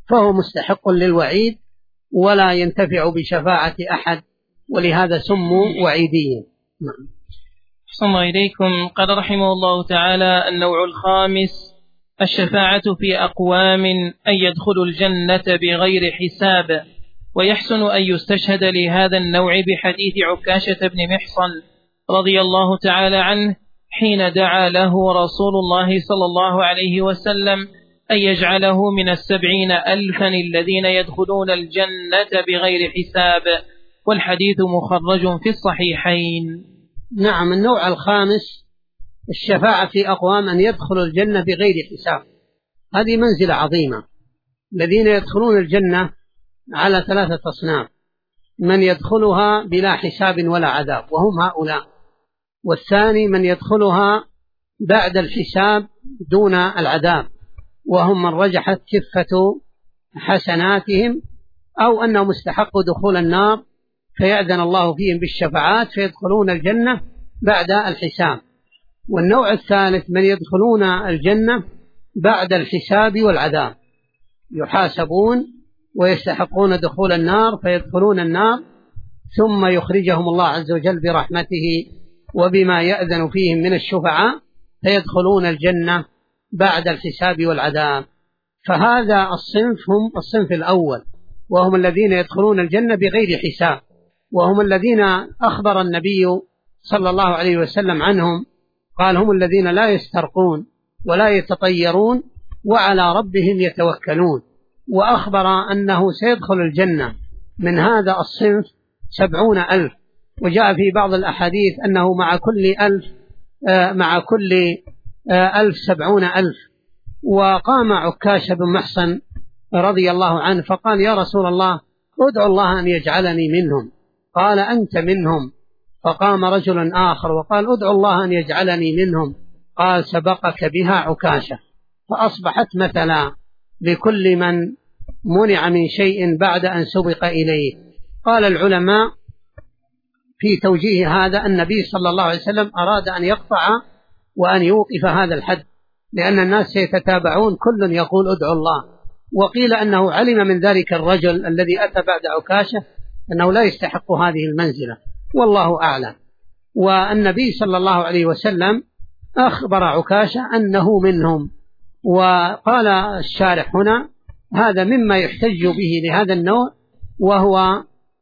[SPEAKER 2] فهو مستحق للوعيد ولا ينتفع بشفاعة أحد، ولهذا سموا وعيديا. نعم.
[SPEAKER 1] أحسن الله إليكم. قال رحمه الله تعالى: النوع الخامس: الشفاعة في أقوام أن يدخلوا الجنة بغير حساب. ويحسن أن يستشهد لهذا النوع بحديث عكاشة بن محصن رضي الله تعالى عنه حين دعا له رسول الله صلى الله عليه وسلم أن يجعله من 70,000 الذين يدخلون الجنة بغير حساب، والحديث مخرج في الصحيحين.
[SPEAKER 2] نعم. النوع الخامس: الشفاعة في أقوام أن يدخلوا الجنة بغير حساب. هذه منزلة عظيمة. الذين يدخلون الجنة على 3 أصناف: من يدخلها بلا حساب ولا عذاب وهم هؤلاء، والثاني من يدخلها بعد الحساب دون العذاب وهم من رجحت كفة حسناتهم أو أنهم استحقوا دخول النار فيأذن الله فيهم بالشفاعات فيدخلون الجنة بعد الحساب. والنوع الثالث: من يدخلون الجنة بعد الحساب والعذاب، يحاسبون ويستحقون دخول النار فيدخلون النار ثم يخرجهم الله عز وجل برحمته وبما يأذن فيهم من الشفعاء فيدخلون الجنة بعد الحساب والعذاب. فهذا الصنف هم الصنف الأول، وهم الذين يدخلون الجنة بغير حساب، وهم الذين أخبر النبي صلى الله عليه وسلم عنهم، قال: هم الذين لا يسترقون ولا يتطيرون وعلى ربهم يتوكلون. وأخبر أنه سيدخل الجنة من هذا الصنف 70,000، وجاء في بعض الأحاديث أنه مع كل 1000 70,000. وقام عكاشة بن محصن رضي الله عنه فقال: يا رسول الله، ادعو الله أن يجعلني منهم. قال: أنت منهم. فقام رجل آخر وقال: ادعو الله أن يجعلني منهم. قال: سبقك بها عكاشة. فأصبحت مثلا لكل من منع من شيء بعد أن سبق إليه. قال العلماء في توجيه هذا: النبي صلى الله عليه وسلم أراد أن يقطع وأن يوقف هذا الحد، لأن الناس سيتتابعون كل يقول ادعو الله. وقيل أنه علم من ذلك الرجل الذي أتى بعد عكاشة أنه لا يستحق هذه المنزلة، والله أعلم. والنبي صلى الله عليه وسلم أخبر عكاشة أنه منهم. وقال الشارح هنا: هذا مما يحتج به لهذا النوع، وهو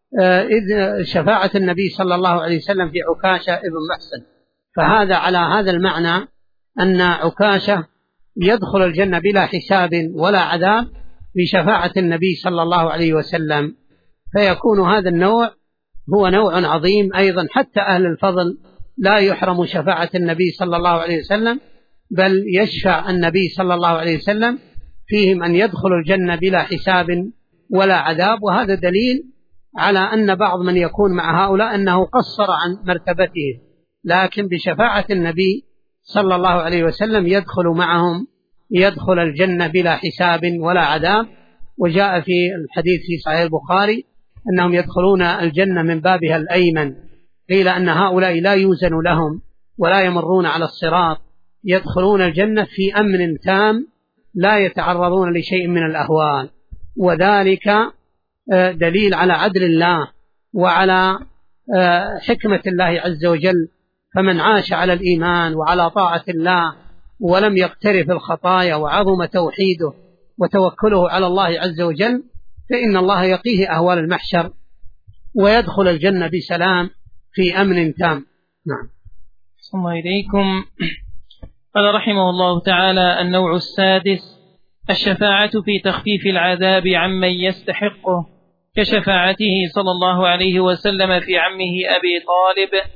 [SPEAKER 2] شفاعة النبي صلى الله عليه وسلم في عكاشة ابن محصن. فهذا على هذا المعنى أن عكاشة يدخل الجنة بلا حساب ولا عذاب بشفاعة النبي صلى الله عليه وسلم. فيكون هذا النوع هو نوع عظيم أيضا، حتى أهل الفضل لا يحرم شفاعة النبي صلى الله عليه وسلم، بل يشفع النبي صلى الله عليه وسلم فيهم أن يدخلوا الجنة بلا حساب ولا عذاب. وهذا دليل على أن بعض من يكون مع هؤلاء أنه قصر عن مرتبته، لكن بشفاعة النبي صلى الله عليه وسلم يدخل معهم، يدخل الجنة بلا حساب ولا عذاب. وجاء في الحديث في صحيح البخاري أنهم يدخلون الجنة من بابها الأيمن. قيل أن هؤلاء لا يوزن لهم ولا يمرون على الصراط، يدخلون الجنة في أمن تام لا يتعرضون لشيء من الأهوال. وذلك دليل على عدل الله وعلى حكمة الله عز وجل. فمن عاش على الإيمان وعلى طاعة الله ولم يقترف الخطايا وعظم توحيده وتوكله على الله عز وجل فإن الله يقيه أهوال المحشر ويدخل الجنة بسلام في أمن تام. نعم.
[SPEAKER 1] صلى الله إليكم. قال رحمه الله تعالى: النوع السادس: الشفاعة في تخفيف العذاب عمن يستحقه، كشفاعته صلى الله عليه وسلم في عمه أبي طالب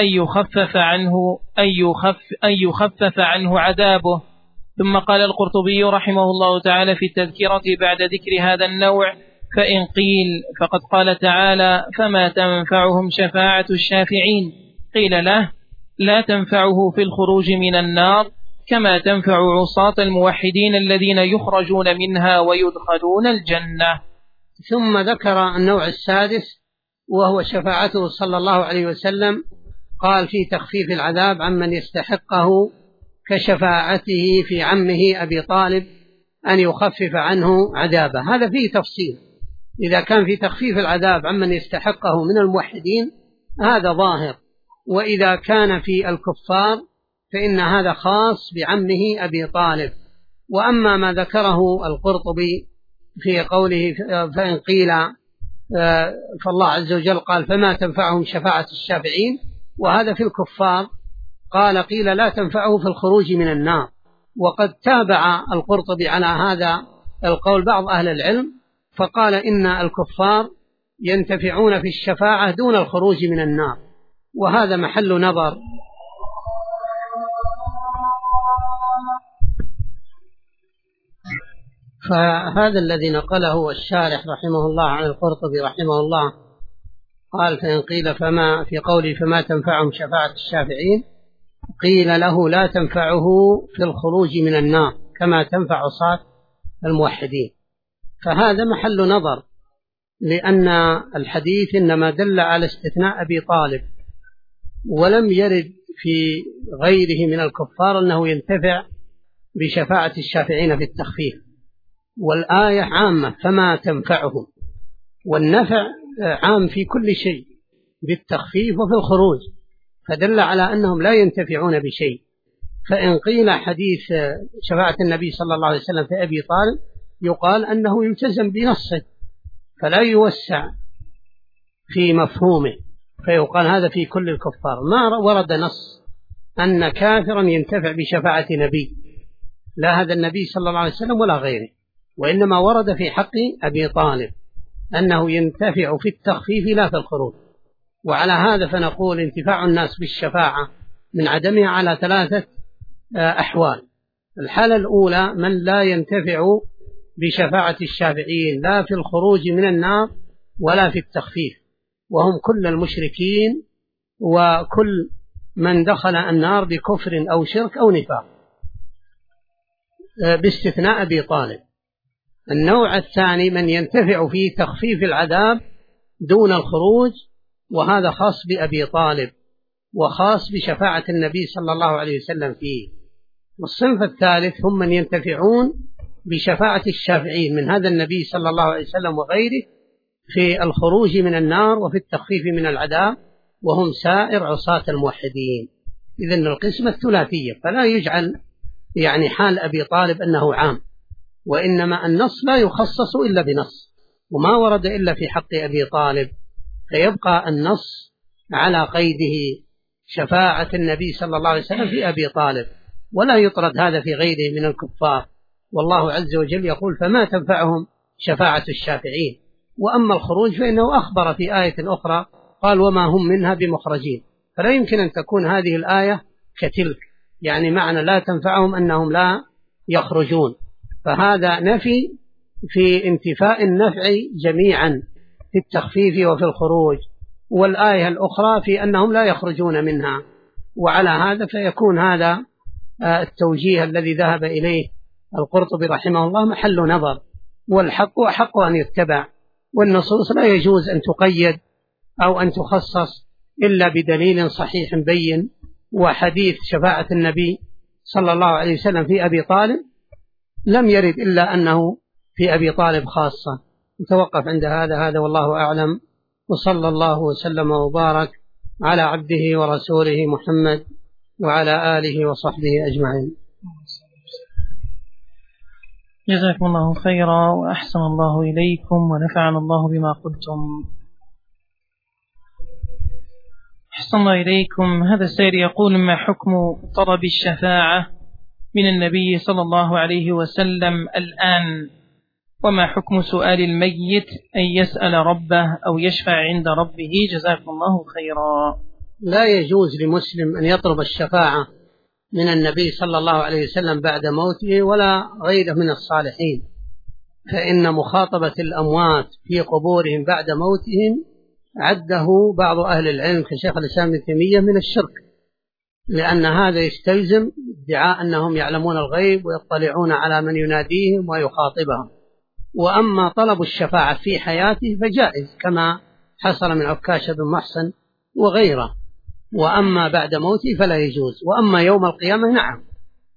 [SPEAKER 1] أن يخفف عنه عذابه. ثم قال القرطبي رحمه الله تعالى في التذكرة بعد ذكر هذا النوع: فإن قيل فقد قال تعالى: فما تنفعهم شفاعة الشافعين. قيل له: لا تنفعه في الخروج من النار كما تنفع عصاة الموحدين الذين يخرجون منها ويدخلون الجنة.
[SPEAKER 2] ثم ذكر النوع السادس وهو شفاعته صلى الله عليه وسلم. قال: في تخفيف العذاب عمن يستحقه، كشفاعته في عمه أبي طالب أن يخفف عنه عذابه. هذا فيه تفصيل، إذا كان في تخفيف العذاب عمن يستحقه من الموحدين هذا ظاهر، وإذا كان في الكفار فإن هذا خاص بعمه أبي طالب. وأما ما ذكره القرطبي في قوله فإن قيل فالله عز وجل قال فما تنفعهم شفاعة الشافعين، وهذا في الكفار، قال قيل لا تنفعه في الخروج من النار. وقد تابع القرطبي على هذا القول بعض أهل العلم فقال إن الكفار ينتفعون في الشفاعة دون الخروج من النار، وهذا محل نظر. فهذا الذي نقله الشارح رحمه الله عن القرطبي رحمه الله، قال فإن قيل فما في قوله فما تنفعهم شفاعة الشافعين، قيل له لا تنفعه في الخروج من النار كما تنفع عصاة الموحدين. فهذا محل نظر، لأن الحديث إنما دل على استثناء أبي طالب، ولم يرد في غيره من الكفار أنه ينتفع بشفاعة الشافعين في التخفيف، والآية عامة فما تنفعهم، والنفع عام في كل شيء بالتخفيف وفي الخروج، فدل على أنهم لا ينتفعون بشيء. فإن قيل حديث شفاعة النبي صلى الله عليه وسلم في أبي طالب يقال أنه يلتزم بنصه فلا يوسع في مفهومه، فيقال هذا في كل الكفار. ما ورد نص أن كافرا ينتفع بشفاعة نبي، لا هذا النبي صلى الله عليه وسلم ولا غيره، وإنما ورد في حق أبي طالب أنه ينتفع في التخفيف لا في الخروج. وعلى هذا فنقول انتفاع الناس بالشفاعة من عدمها على ثلاثة أحوال. الحالة الأولى من لا ينتفع بشفاعة الشافعين لا في الخروج من النار ولا في التخفيف، وهم كل المشركين وكل من دخل النار بكفر أو شرك أو نفاق باستثناء أبي طالب. النوع الثاني من ينتفع في تخفيف العذاب دون الخروج، وهذا خاص بأبي طالب وخاص بشفاعة النبي صلى الله عليه وسلم فيه. والصنف الثالث هم من ينتفعون بشفاعة الشافعين من هذا النبي صلى الله عليه وسلم وغيره في الخروج من النار وفي التخفيف من العذاب، وهم سائر عصاة الموحدين. إذن القسمة الثلاثية، فلا يجعل يعني حال أبي طالب أنه عام، وإنما النص لا يخصص إلا بنص، وما ورد إلا في حق أبي طالب، فيبقى النص على قيده شفاعة النبي صلى الله عليه وسلم في أبي طالب، ولا يطرد هذا في غيره من الكفار. والله عز وجل يقول فما تنفعهم شفاعة الشافعين. وأما الخروج فإنه أخبر في آية أخرى قال وما هم منها بمخرجين، فلا يمكن أن تكون هذه الآية كتلك، يعني معنى لا تنفعهم أنهم لا يخرجون، فهذا نفي في انتفاء النفع جميعا في التخفيف وفي الخروج، والآية الأخرى في أنهم لا يخرجون منها. وعلى هذا فيكون هذا التوجيه الذي ذهب إليه القرطبي رحمه الله محل نظر، والحق أحق أن يتبع، والنصوص لا يجوز أن تقيد أو أن تخصص إلا بدليل صحيح بين. وحديث شفاعة النبي صلى الله عليه وسلم في أبي طالب لم يرد إلا أنه في أبي طالب خاصة. نتوقف عند هذا والله أعلم، وصلى الله وسلم وبارك على عبده ورسوله محمد وعلى آله وصحبه أجمعين.
[SPEAKER 1] جزاكم الله خيرا وأحسن الله إليكم ونفعنا الله بما قلتم. أحسن الله إليكم. هذا السائل يقول ما حكم طلب الشفاعة من النبي صلى الله عليه وسلم الآن، وما حكم سؤال الميت أن يسأل ربه أو يشفع عند ربه؟ جزاكم الله خيرا.
[SPEAKER 2] لا يجوز لمسلم أن يطلب الشفاعة من النبي صلى الله عليه وسلم بعد موته ولا غيره من الصالحين، فإن مخاطبة الأموات في قبورهم بعد موتهم عده بعض أهل العلم كشيخ الإسلام ابن تيمية من الشرك، لأن هذا يستلزم ادعاء أنهم يعلمون الغيب ويطلعون على من يناديهم ويخاطبهم. وأما طلب الشفاعة في حياته فجائز كما حصل من عكاشة بن محصن وغيره، وأما بعد موته فلا يجوز. وأما يوم القيامة نعم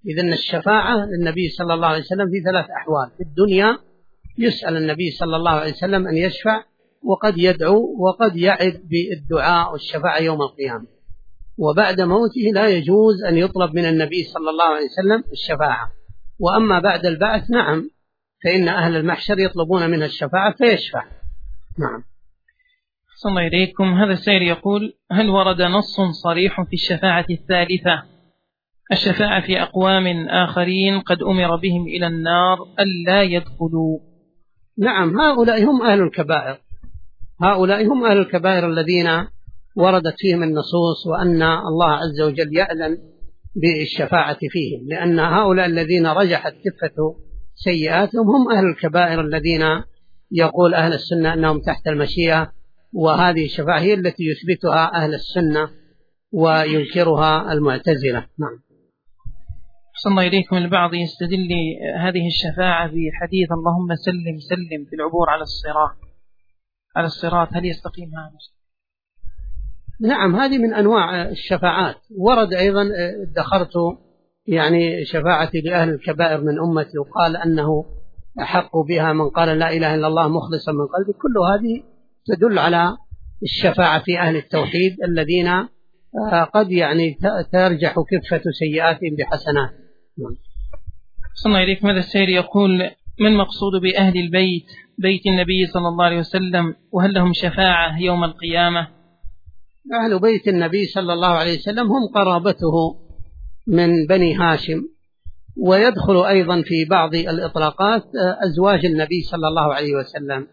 [SPEAKER 2] إذن الشفاعة للنبي صلى الله عليه وسلم في 3 أحوال. في الدنيا يسأل النبي صلى الله عليه وسلم أن يشفع، وقد يدعو وقد يعد بالدعاء والشفاعة يوم القيامة. وبعد موته لا يجوز أن يطلب من النبي صلى الله عليه وسلم الشفاعة. وأما بعد البعث نعم، فإن أهل المحشر يطلبون منه الشفاعة فيشفع. نعم.
[SPEAKER 1] صلى الله إليكم. هذا السائل يقول: هل ورد نص صريح في الشفاعة الثالثة، الشفاعة في أقوام آخرين قد أمر بهم إلى النار ألا يدخلوا؟
[SPEAKER 2] نعم، هؤلاء هم أهل الكبائر، هؤلاء هم أهل الكبائر الذين وردت فيهم النصوص وأن الله عز وجل يأذن بالشفاعة فيهم، لأن هؤلاء الذين رجحت كفة سيئاتهم هم أهل الكبائر الذين يقول أهل السنة أنهم تحت المشيئة، وهذه الشفاعة هي التي يثبتها أهل السنة وينكرها المعتزلة. نعم.
[SPEAKER 1] صلى الله إليكم. البعض يستدل هذه الشفاعة بحديث اللهم سلم سلم في العبور على الصراط، هل يستقيم هذا؟
[SPEAKER 2] نعم، هذه من أنواع الشفاعات. ورد أيضا ادخرت يعني شفاعتي لأهل الكبائر من أمتي، وقال أنه أحق بها من قال لا إله إلا الله مخلصا من قلبه. كل هذه تدل على الشفاعة في أهل التوحيد الذين قد يعني ترجح كفة سيئاتهم بحسنات.
[SPEAKER 1] صلى الله عليك. ماذا السائل يقول: ما المقصود بأهل البيت، بيت النبي صلى الله عليه وسلم، وهل لهم شفاعة يوم القيامة؟
[SPEAKER 2] أهل بيت النبي صلى الله عليه وسلم هم قرابته من بني هاشم، ويدخل أيضا في بعض الإطلاقات أزواج النبي صلى الله عليه وسلم،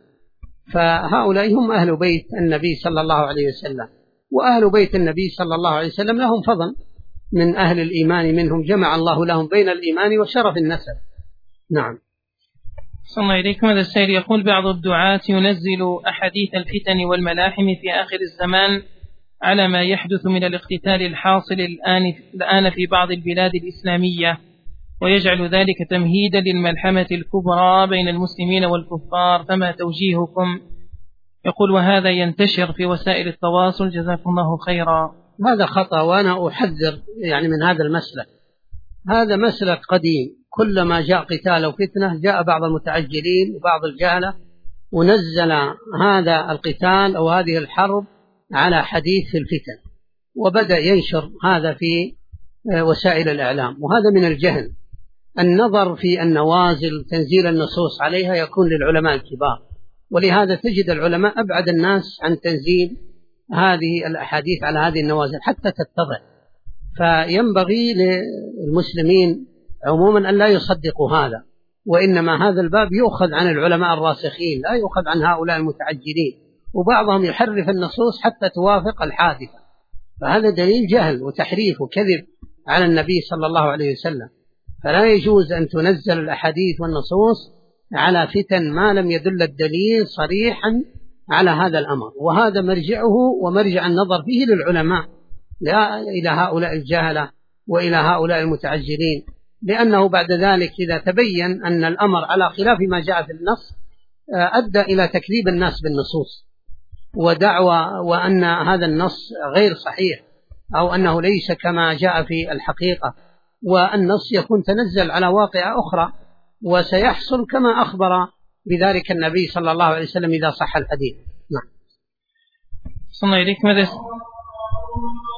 [SPEAKER 2] فهؤلاء هم أهل بيت النبي صلى الله عليه وسلم. وأهل بيت النبي صلى الله عليه وسلم لهم فضل من أهل الإيمان منهم، جمع الله لهم بين الإيمان وشرف النسب. نعم.
[SPEAKER 1] صلى الله عليكم. هذا السائل يقول: بعض الدعاة ينزل أحاديث الفتن والملاحم في آخر الزمان على ما يحدث من الاقتتال الحاصل الآن في بعض البلاد الإسلامية، ويجعل ذلك تمهيدا للملحمة الكبرى بين المسلمين والكفار، فما توجيهكم؟ يقول: وهذا ينتشر في وسائل التواصل، جزاكم الله خيرا.
[SPEAKER 2] هذا خطأ، وأنا أحذر يعني من هذا المسلك. هذا مسلك قديم، كلما جاء قتال أو فتنة جاء بعض المتعجلين وبعض الجهلة ونزل هذا القتال أو هذه الحرب على حديث في الفتن، وبدأ ينشر هذا في وسائل الإعلام، وهذا من الجهل. النظر في النوازل تنزيل النصوص عليها يكون للعلماء الكبار، ولهذا تجد العلماء أبعد الناس عن تنزيل هذه الأحاديث على هذه النوازل حتى تتضح. فينبغي للمسلمين عموما أن لا يصدقوا هذا، وإنما هذا الباب يؤخذ عن العلماء الراسخين، لا يؤخذ عن هؤلاء المتعجلين، وبعضهم يحرف النصوص حتى توافق الحادثة، فهذا دليل جهل وتحريف وكذب على النبي صلى الله عليه وسلم. فلا يجوز أن تنزل الأحاديث والنصوص على فتن ما لم يدل الدليل صريحا على هذا الأمر، وهذا مرجعه ومرجع النظر فيه للعلماء، لا إلى هؤلاء الجهلة وإلى هؤلاء المتعجلين، لأنه بعد ذلك إذا تبين أن الأمر على خلاف ما جاء في النص أدى إلى تكذيب الناس بالنصوص ودعوى وأن هذا النص غير صحيح أو أنه ليس كما جاء في الحقيقة، والنص يكون تنزل على واقع أخرى، وسيحصل كما أخبر بذلك النبي صلى الله عليه وسلم إذا صح الحديث. نعم.
[SPEAKER 1] صلى الله عليه وسلم.